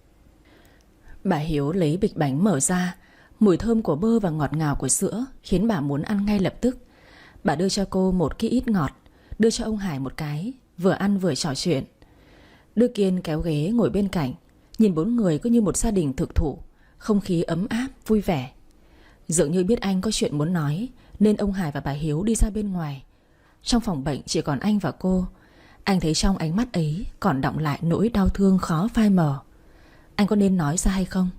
Bà Hiếu lấy bịch bánh mở ra. Mùi thơm của bơ và ngọt ngào của sữa khiến bà muốn ăn ngay lập tức. Bà đưa cho cô một cái ít ngọt, đưa cho ông Hải một cái, vừa ăn vừa trò chuyện. Đức Kiên kéo ghế ngồi bên cạnh, nhìn bốn người cứ như một gia đình thực thụ, không khí ấm áp, vui vẻ. Dường như biết anh có chuyện muốn nói, nên ông Hải và bà Hiếu đi ra bên ngoài. Trong phòng bệnh chỉ còn anh và cô. Anh thấy trong ánh mắt ấy còn đọng lại nỗi đau thương khó phai mờ. Anh có nên nói ra hay không?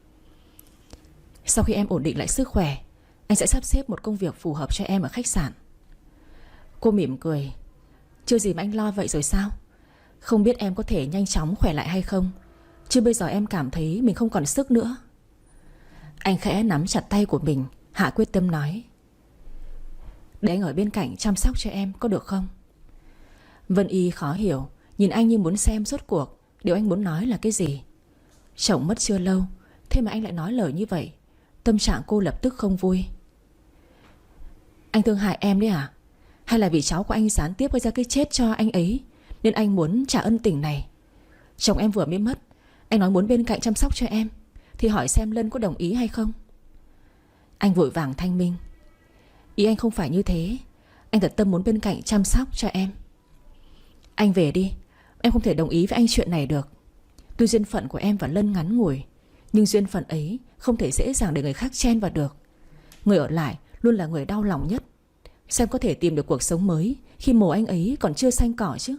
Sau khi em ổn định lại sức khỏe, anh sẽ sắp xếp một công việc phù hợp cho em ở khách sạn. Cô mỉm cười. Chưa gì mà anh lo vậy rồi sao? Không biết em có thể nhanh chóng khỏe lại hay không, chứ bây giờ em cảm thấy mình không còn sức nữa. Anh khẽ nắm chặt tay của mình, hạ quyết tâm nói: để anh ở bên cạnh chăm sóc cho em có được không? Vân Y khó hiểu, nhìn anh như muốn xem rốt cuộc điều anh muốn nói là cái gì. Chồng mất chưa lâu, thế mà anh lại nói lời như vậy. Tâm trạng cô lập tức không vui. Anh thương hại em đấy à? Hay là vì cháu của anh gián tiếp gây ra cái chết cho anh ấy nên anh muốn trả ân tình này? Chồng em vừa mới mất, anh nói muốn bên cạnh chăm sóc cho em, thì hỏi xem Lân có đồng ý hay không. Anh vội vàng thanh minh: ý anh không phải như thế. Anh thật tâm muốn bên cạnh chăm sóc cho em. Anh về đi, em không thể đồng ý với anh chuyện này được. Tuy duyên phận của em và Lân ngắn ngủi, nhưng duyên phận ấy không thể dễ dàng để người khác chen vào được. Người ở lại luôn là người đau lòng nhất. Xem có thể tìm được cuộc sống mới khi mồ anh ấy còn chưa xanh cỏ chứ.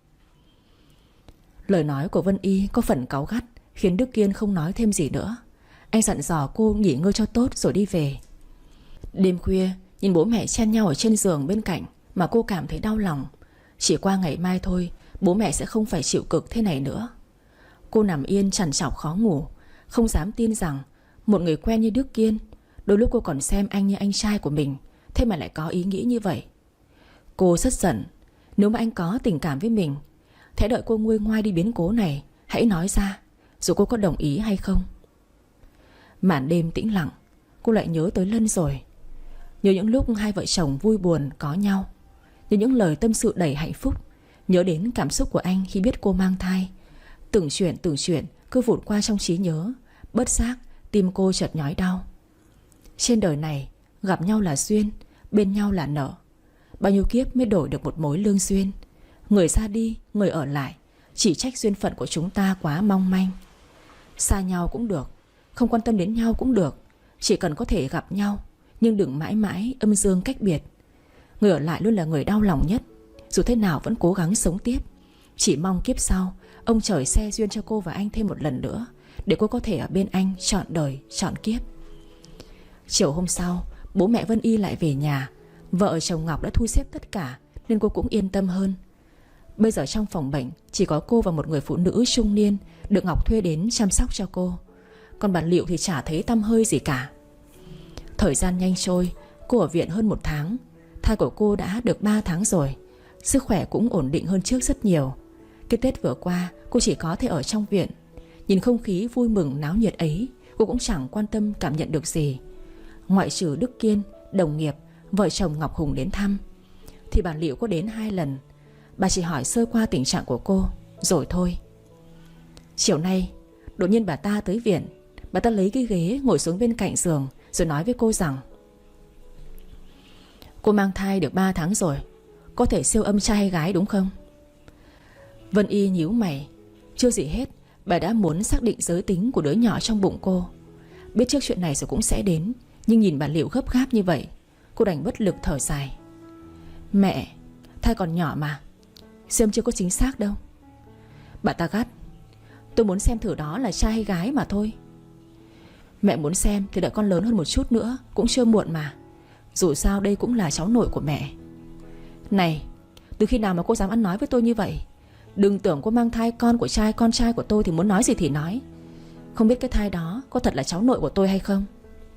Lời nói của Vân Y có phần cáu gắt, khiến Đức Kiên không nói thêm gì nữa. Anh dặn dò cô nghỉ ngơi cho tốt rồi đi về. Đêm khuya, nhìn bố mẹ chen nhau ở trên giường bên cạnh mà cô cảm thấy đau lòng. Chỉ qua ngày mai thôi, bố mẹ sẽ không phải chịu cực thế này nữa. Cô nằm yên trằn trọc khó ngủ, không dám tin rằng một người quen như Đức Kiên, đôi lúc cô còn xem anh như anh trai của mình, thế mà lại có ý nghĩ như vậy. Cô rất giận. Nếu mà anh có tình cảm với mình, thế đợi cô nguôi ngoai đi biến cố này, hãy nói ra, dù cô có đồng ý hay không. Màn đêm tĩnh lặng, cô lại nhớ tới Lân rồi. Nhớ những lúc hai vợ chồng vui buồn có nhau, nhớ những lời tâm sự đầy hạnh phúc, nhớ đến cảm xúc của anh khi biết cô mang thai. Từng chuyện cứ vụt qua trong trí nhớ. Bất giác tim cô chợt nhói đau. Trên đời này, gặp nhau là duyên, bên nhau là nợ. Bao nhiêu kiếp mới đổi được một mối lương duyên. Người ra đi, người ở lại, chỉ trách duyên phận của chúng ta quá mong manh. Xa nhau cũng được, không quan tâm đến nhau cũng được, chỉ cần có thể gặp nhau, nhưng đừng mãi mãi âm dương cách biệt. Người ở lại luôn là người đau lòng nhất. Dù thế nào vẫn cố gắng sống tiếp. Chỉ mong kiếp sau ông trời xe duyên cho cô và anh thêm một lần nữa, để cô có thể ở bên anh trọn đời trọn kiếp. Chiều hôm sau, bố mẹ Vân Y lại về nhà. Vợ chồng Ngọc đã thu xếp tất cả nên cô cũng yên tâm hơn. Bây giờ trong phòng bệnh chỉ có cô và một người phụ nữ trung niên được Ngọc thuê đến chăm sóc cho cô. Còn bà Liệu thì chả thấy tăm hơi gì cả. Thời gian nhanh trôi, cô ở viện hơn 1 tháng. Thai của cô đã được 3 tháng rồi. Sức khỏe cũng ổn định hơn trước rất nhiều. Cái Tết vừa qua cô chỉ có thể ở trong viện. Nhìn không khí vui mừng náo nhiệt ấy, cô cũng chẳng quan tâm cảm nhận được gì. Ngoại trừ Đức Kiên, đồng nghiệp, vợ chồng Ngọc Hùng đến thăm, thì bà Liệu có đến 2 lần. Bà chỉ hỏi sơ qua tình trạng của cô rồi thôi. Chiều nay đột nhiên bà ta tới viện. Bà ta lấy cái ghế ngồi xuống bên cạnh giường, rồi nói với cô rằng: cô mang thai được 3 tháng rồi, có thể siêu âm trai hay gái đúng không? Vân Y nhíu mày. Chưa gì hết, bà đã muốn xác định giới tính của đứa nhỏ trong bụng cô. Biết trước chuyện này rồi cũng sẽ đến, nhưng nhìn bà Liệu gấp gáp như vậy, cô đành bất lực thở dài. Mẹ, thai còn nhỏ mà, siêu âm chưa có chính xác đâu. Bà ta gắt: tôi muốn xem thử đó là trai hay gái mà thôi. Mẹ muốn xem thì đợi con lớn hơn một chút nữa, cũng chưa muộn mà. Dù sao đây cũng là cháu nội của mẹ. Này, từ khi nào mà cô dám ăn nói với tôi như vậy? Đừng tưởng cô mang thai con trai của tôi thì muốn nói gì thì nói. Không biết cái thai đó có thật là cháu nội của tôi hay không?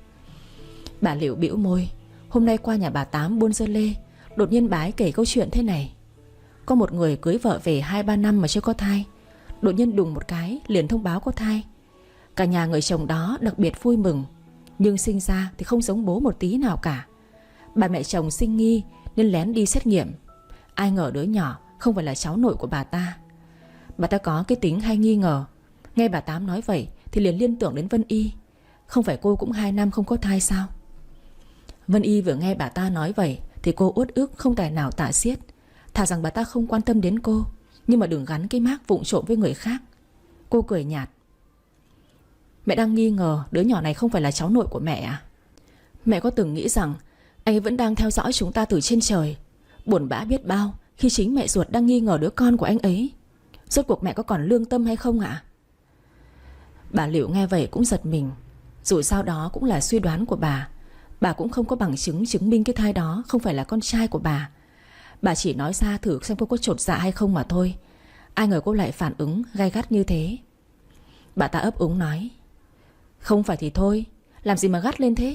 Bà Liệu bĩu môi. Hôm nay qua nhà bà Tám buôn dưa lê, đột nhiên bà ấy kể câu chuyện thế này. Có một người cưới vợ về 2-3 năm mà chưa có thai, đột nhiên đùng một cái liền thông báo có thai. Cả nhà người chồng đó đặc biệt vui mừng, nhưng sinh ra thì không giống bố một tí nào cả. Bà mẹ chồng sinh nghi nên lén đi xét nghiệm. Ai ngờ đứa nhỏ không phải là cháu nội của bà ta. Bà ta có cái tính hay nghi ngờ. Nghe bà Tám nói vậy thì liền liên tưởng đến Vân Y. Không phải cô cũng 2 năm không có thai sao? Vân Y vừa nghe bà ta nói vậy thì cô uất ức không tài nào tả xiết. Thà rằng bà ta không quan tâm đến cô, nhưng mà đừng gắn cái mác vụng trộm với người khác. Cô cười nhạt: mẹ đang nghi ngờ đứa nhỏ này không phải là cháu nội của mẹ à? Mẹ có từng nghĩ rằng anh ấy vẫn đang theo dõi chúng ta từ trên trời, buồn bã biết bao khi chính mẹ ruột đang nghi ngờ đứa con của anh ấy? Rốt cuộc mẹ có còn lương tâm hay không ạ? Bà Liệu nghe vậy cũng giật mình. Dù sao đó cũng là suy đoán của bà. Bà cũng không có bằng chứng chứng minh cái thai đó không phải là con trai của bà. Bà chỉ nói ra thử xem cô có chột dạ hay không mà thôi. Ai ngờ cô lại phản ứng gay gắt như thế. Bà ta ấp úng nói: không phải thì thôi, làm gì mà gắt lên thế?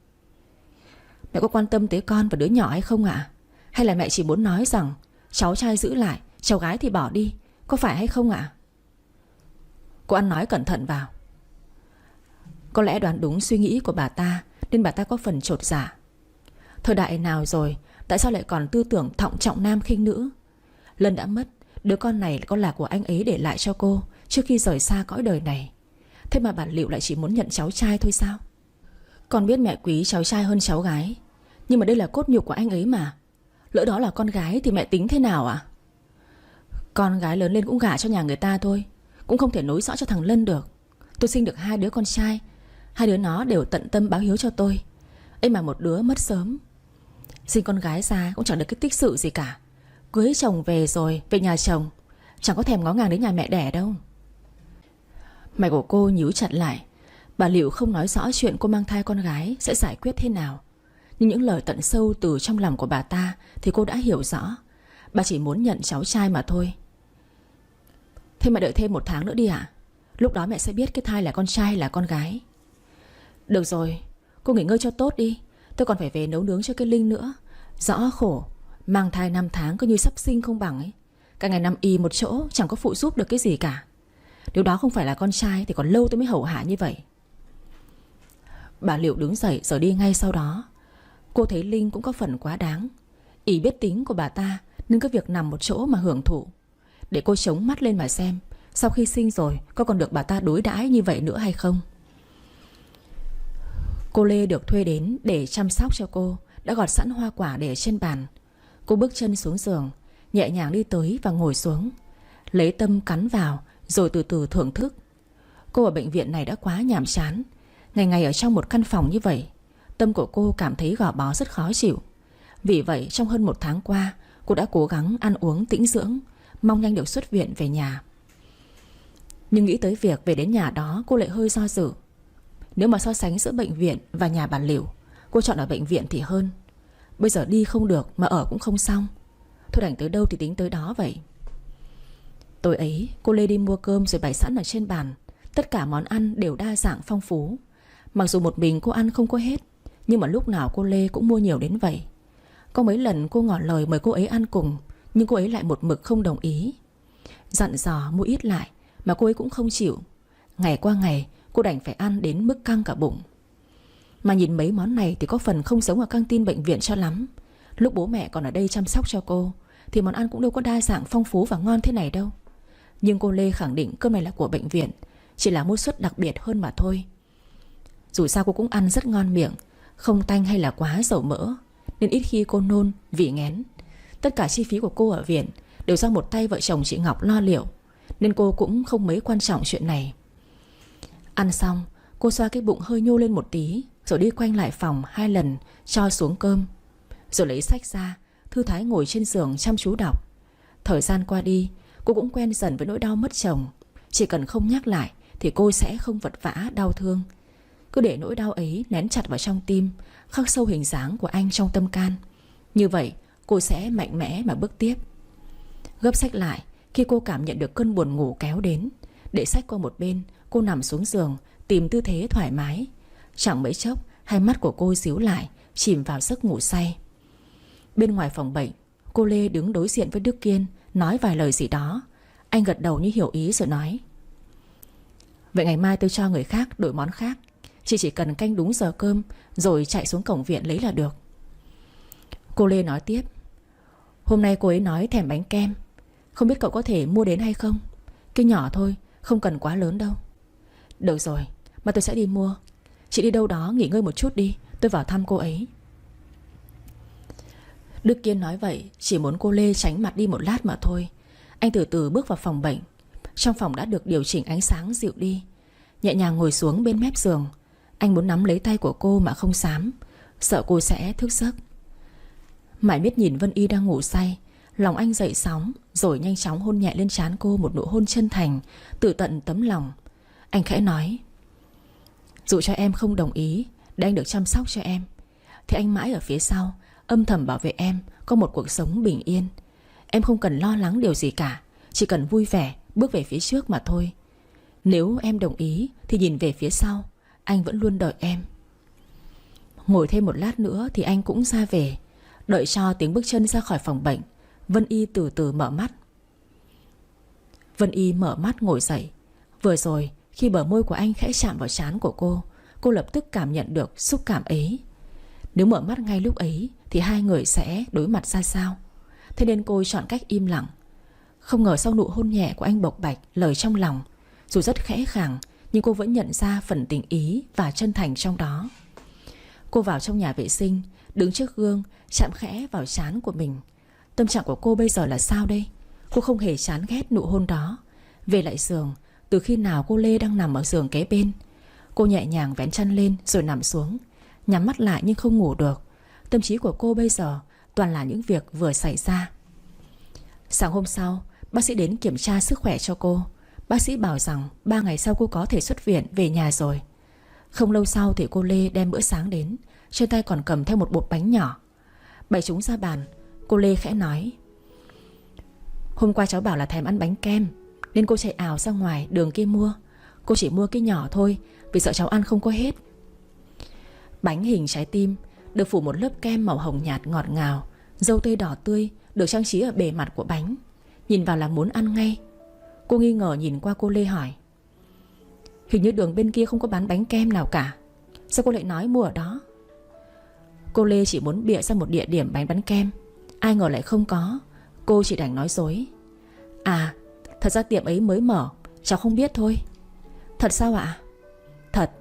Mẹ có quan tâm tới con và đứa nhỏ hay không ạ? Hay là mẹ chỉ muốn nói rằng cháu trai giữ lại, cháu gái thì bỏ đi, có phải hay không ạ? Cô ăn nói cẩn thận vào. Có lẽ đoán đúng suy nghĩ của bà ta nên bà ta có phần chột dạ. Thời đại nào rồi, tại sao lại còn tư tưởng thọng trọng nam khinh nữ? Lân đã mất, đứa con này có là của anh ấy để lại cho cô trước khi rời xa cõi đời này. Thế mà bà Liệu lại chỉ muốn nhận cháu trai thôi sao? Con biết mẹ quý cháu trai hơn cháu gái, nhưng mà đây là cốt nhục của anh ấy mà. Lỡ đó là con gái thì mẹ tính thế nào ạ? Con gái lớn lên cũng gả cho nhà người ta thôi, cũng không thể nối dõi cho thằng Lân được. Tôi sinh được 2 đứa con trai, 2 đứa nó đều tận tâm báo hiếu cho tôi. Ấy mà một đứa mất sớm. Sinh con gái ra cũng chẳng được cái tích sự gì cả. Cưới chồng về rồi về nhà chồng, chẳng có thèm ngó ngàng đến nhà mẹ đẻ đâu. Mày của cô nhíu chặt lại. Bà Liệu không nói rõ chuyện cô mang thai con gái sẽ giải quyết thế nào, nhưng những lời tận sâu từ trong lòng của bà ta thì cô đã hiểu rõ. Bà chỉ muốn nhận cháu trai mà thôi. Thế mà đợi thêm 1 tháng nữa đi ạ. Lúc đó mẹ sẽ biết cái thai là con trai hay là con gái. Được rồi, cô nghỉ ngơi cho tốt đi. Tôi còn phải về nấu nướng cho cái Linh nữa. Rõ khổ, mang thai 5 tháng cứ như sắp sinh không bằng ấy. Cả ngày nằm ì một chỗ chẳng có phụ giúp được cái gì cả. Nếu đó không phải là con trai thì còn lâu tôi mới hầu hạ như vậy. Bà Liệu đứng dậy rồi đi ngay sau đó. Cô thấy Linh cũng có phần quá đáng. Ý biết tính của bà ta nên cái việc nằm một chỗ mà hưởng thụ. Để cô chống mắt lên mà xem sau khi sinh rồi có còn được bà ta đối đãi như vậy nữa hay không. Cô Lê được thuê đến để chăm sóc cho cô đã gọt sẵn hoa quả để trên bàn. Cô bước chân xuống giường, nhẹ nhàng đi tới và ngồi xuống, lấy tâm cắn vào rồi từ từ thưởng thức. Cô ở bệnh viện này đã quá nhàm chán. Ngày ngày ở trong một căn phòng như vậy, tâm của cô cảm thấy gò bó rất khó chịu. Vì vậy trong hơn 1 tháng qua, cô đã cố gắng ăn uống tĩnh dưỡng, mong nhanh được xuất viện về nhà. Nhưng nghĩ tới việc về đến nhà đó, cô lại hơi do dự. Nếu mà so sánh giữa bệnh viện và nhà bà Liệu, cô chọn ở bệnh viện thì hơn. Bây giờ đi không được mà ở cũng không xong. Thôi đành tới đâu thì tính tới đó vậy. Tối ấy cô Lê đi mua cơm rồi bày sẵn ở trên bàn. Tất cả món ăn đều đa dạng phong phú. Mặc dù một mình cô ăn không có hết, nhưng mà lúc nào cô Lê cũng mua nhiều đến vậy. Có mấy lần cô ngỏ lời mời cô ấy ăn cùng, nhưng cô ấy lại một mực không đồng ý. Dặn dò mua ít lại mà cô ấy cũng không chịu. Ngày qua ngày cô đành phải ăn đến mức căng cả bụng. Mà nhìn mấy món này thì có phần không giống ở căng tin bệnh viện cho lắm. Lúc bố mẹ còn ở đây chăm sóc cho cô thì món ăn cũng đâu có đa dạng phong phú và ngon thế này đâu. Nhưng cô Lê khẳng định cơm này là của bệnh viện, chỉ là mua suất đặc biệt hơn mà thôi. Dù sao cô cũng ăn rất ngon miệng, không tanh hay là quá dầu mỡ, nên ít khi cô nôn vì nghén. Tất cả chi phí của cô ở viện đều do một tay vợ chồng chị Ngọc lo liệu, nên cô cũng không mấy quan trọng chuyện này. Ăn xong cô xoa cái bụng hơi nhô lên một tí, rồi đi quanh lại phòng 2 lần cho xuống cơm, rồi lấy sách ra thư thái ngồi trên giường chăm chú đọc. Thời gian qua đi, cô cũng quen dần với nỗi đau mất chồng. Chỉ cần không nhắc lại thì cô sẽ không vật vã đau thương. Cứ để nỗi đau ấy nén chặt vào trong tim, khắc sâu hình dáng của anh trong tâm can. Như vậy cô sẽ mạnh mẽ mà bước tiếp. Gấp sách lại khi cô cảm nhận được cơn buồn ngủ kéo đến. Để sách qua một bên, cô nằm xuống giường, tìm tư thế thoải mái. Chẳng mấy chốc, hai mắt của cô díu lại, chìm vào giấc ngủ say. Bên ngoài phòng bệnh, cô Lê đứng đối diện với Đức Kiên, nói vài lời gì đó. Anh gật đầu như hiểu ý rồi nói: vậy ngày mai tôi cho người khác đổi món khác. Chị chỉ cần canh đúng giờ cơm rồi chạy xuống cổng viện lấy là được. Cô Lê nói tiếp: hôm nay cô ấy nói thèm bánh kem. Không biết cậu có thể mua đến hay không? Cái nhỏ thôi, không cần quá lớn đâu. Được rồi, mà tôi sẽ đi mua. Chị đi đâu đó nghỉ ngơi một chút đi, tôi vào thăm cô ấy. Đức Kiên nói vậy chỉ muốn cô Lê tránh mặt đi một lát mà thôi. Anh từ từ bước vào phòng bệnh. Trong phòng đã được điều chỉnh ánh sáng dịu đi. Nhẹ nhàng ngồi xuống bên mép giường. Anh muốn nắm lấy tay của cô mà không dám, sợ cô sẽ thức giấc. Mãi biết nhìn Vân Y đang ngủ say, lòng anh dậy sóng, rồi nhanh chóng hôn nhẹ lên trán cô một nụ hôn chân thành, từ tận tấm lòng. Anh khẽ nói: dù cho em không đồng ý để anh được chăm sóc cho em, thì anh mãi ở phía sau, âm thầm bảo vệ em có một cuộc sống bình yên. Em không cần lo lắng điều gì cả, chỉ cần vui vẻ bước về phía trước mà thôi. Nếu em đồng ý thì nhìn về phía sau, anh vẫn luôn đợi em. Ngồi thêm một lát nữa thì anh cũng ra về. Đợi cho tiếng bước chân ra khỏi phòng bệnh, Vân Y từ từ mở mắt. Vân Y mở mắt ngồi dậy. Vừa rồi khi bờ môi của anh khẽ chạm vào trán của cô lập tức cảm nhận được xúc cảm ấy. Nếu mở mắt ngay lúc ấy thì hai người sẽ đối mặt ra sao? Thế nên cô chọn cách im lặng. Không ngờ sau nụ hôn nhẹ của anh bộc bạch lời trong lòng. Dù rất khẽ khàng, nhưng cô vẫn nhận ra phần tình ý và chân thành trong đó. Cô vào trong nhà vệ sinh, đứng trước gương, chạm khẽ vào trán của mình. Tâm trạng của cô bây giờ là sao đây? Cô không hề chán ghét nụ hôn đó. Về lại giường, từ khi nào cô Lê đang nằm ở giường kế bên. Cô nhẹ nhàng vén chăn lên rồi nằm xuống, nhắm mắt lại nhưng không ngủ được. Tâm trí của cô bây giờ toàn là những việc vừa xảy ra. Sáng hôm sau, bác sĩ đến kiểm tra sức khỏe cho cô. Bác sĩ bảo rằng 3 ngày sau cô có thể xuất viện về nhà rồi. Không lâu sau thì cô Lê đem bữa sáng đến, trên tay còn cầm theo một bột bánh nhỏ. Bày chúng ra bàn, cô Lê khẽ nói: hôm qua cháu bảo là thèm ăn bánh kem, nên cô chạy ào ra ngoài đường kia mua. Cô chỉ mua cái nhỏ thôi, vì sợ cháu ăn không có hết. Bánh hình trái tim được phủ một lớp kem màu hồng nhạt ngọt ngào. Dâu tây đỏ tươi được trang trí ở bề mặt của bánh. Nhìn vào là muốn ăn ngay. Cô nghi ngờ nhìn qua cô Lê hỏi: hình như đường bên kia không có bán bánh kem nào cả, sao cô lại nói mua ở đó? Cô Lê chỉ muốn bịa ra một địa điểm bánh kem, ai ngờ lại không có. Cô chỉ đành nói dối: à, thật ra tiệm ấy mới mở, cháu không biết thôi. Thật sao ạ? Thật.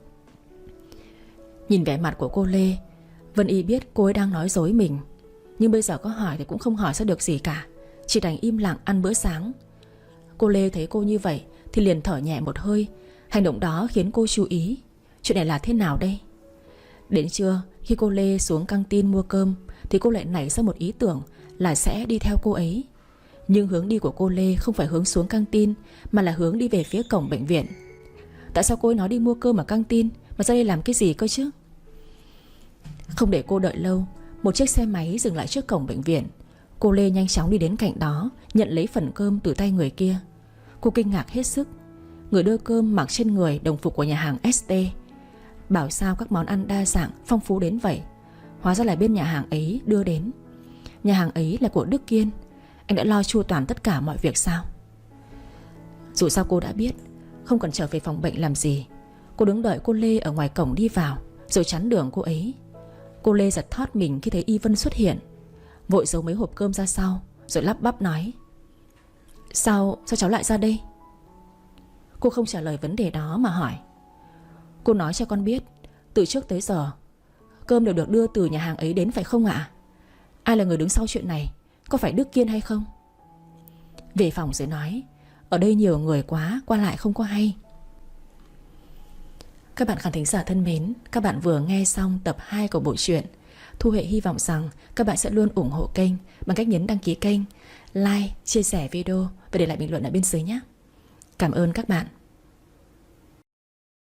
Nhìn vẻ mặt của cô Lê, Vân Y biết cô ấy đang nói dối mình. Nhưng bây giờ có hỏi thì cũng không hỏi ra được gì cả, chỉ đành im lặng ăn bữa sáng. Cô Lê thấy cô như vậy thì liền thở nhẹ một hơi. Hành động đó khiến cô chú ý. Chuyện này là thế nào đây? Đến trưa, khi cô Lê xuống căng tin mua cơm thì cô lại nảy ra một ý tưởng là sẽ đi theo cô ấy. Nhưng hướng đi của cô Lê không phải hướng xuống căng tin, mà là hướng đi về phía cổng bệnh viện. Tại sao cô ấy nói đi mua cơm ở căng tin mà ra đây làm cái gì cơ chứ? Không để cô đợi lâu, một chiếc xe máy dừng lại trước cổng bệnh viện. Cô Lê nhanh chóng đi đến cạnh đó, nhận lấy phần cơm từ tay người kia. Cô kinh ngạc hết sức. Người đưa cơm mặc trên người đồng phục của nhà hàng ST. Bảo sao các món ăn đa dạng, phong phú đến vậy. Hóa ra là bên nhà hàng ấy đưa đến. Nhà hàng ấy là của Đức Kiên. Anh đã lo chu toàn tất cả mọi việc sao? Dù sao cô đã biết, không cần trở về phòng bệnh làm gì. Cô đứng đợi cô Lê ở ngoài cổng đi vào, rồi chắn đường cô ấy. Cô Lê giật thót mình khi thấy Y Vân xuất hiện, vội giấu mấy hộp cơm ra sau, rồi lắp bắp nói: Sao cháu lại ra đây? Cô không trả lời vấn đề đó mà hỏi: cô nói cho con biết, từ trước tới giờ cơm đều được đưa từ nhà hàng ấy đến phải không ạ? Ai là người đứng sau chuyện này? Có phải Đức Kiên hay không? Về phòng rồi nói, ở đây nhiều người quá, qua lại không có hay. Các bạn khán thính giả thân mến, các bạn vừa nghe xong tập 2 của bộ truyện Thu Huệ hy vọng rằng các bạn sẽ luôn ủng hộ kênh bằng cách nhấn đăng ký kênh, like, chia sẻ video và để lại bình luận ở bên dưới nhé. Cảm ơn các bạn.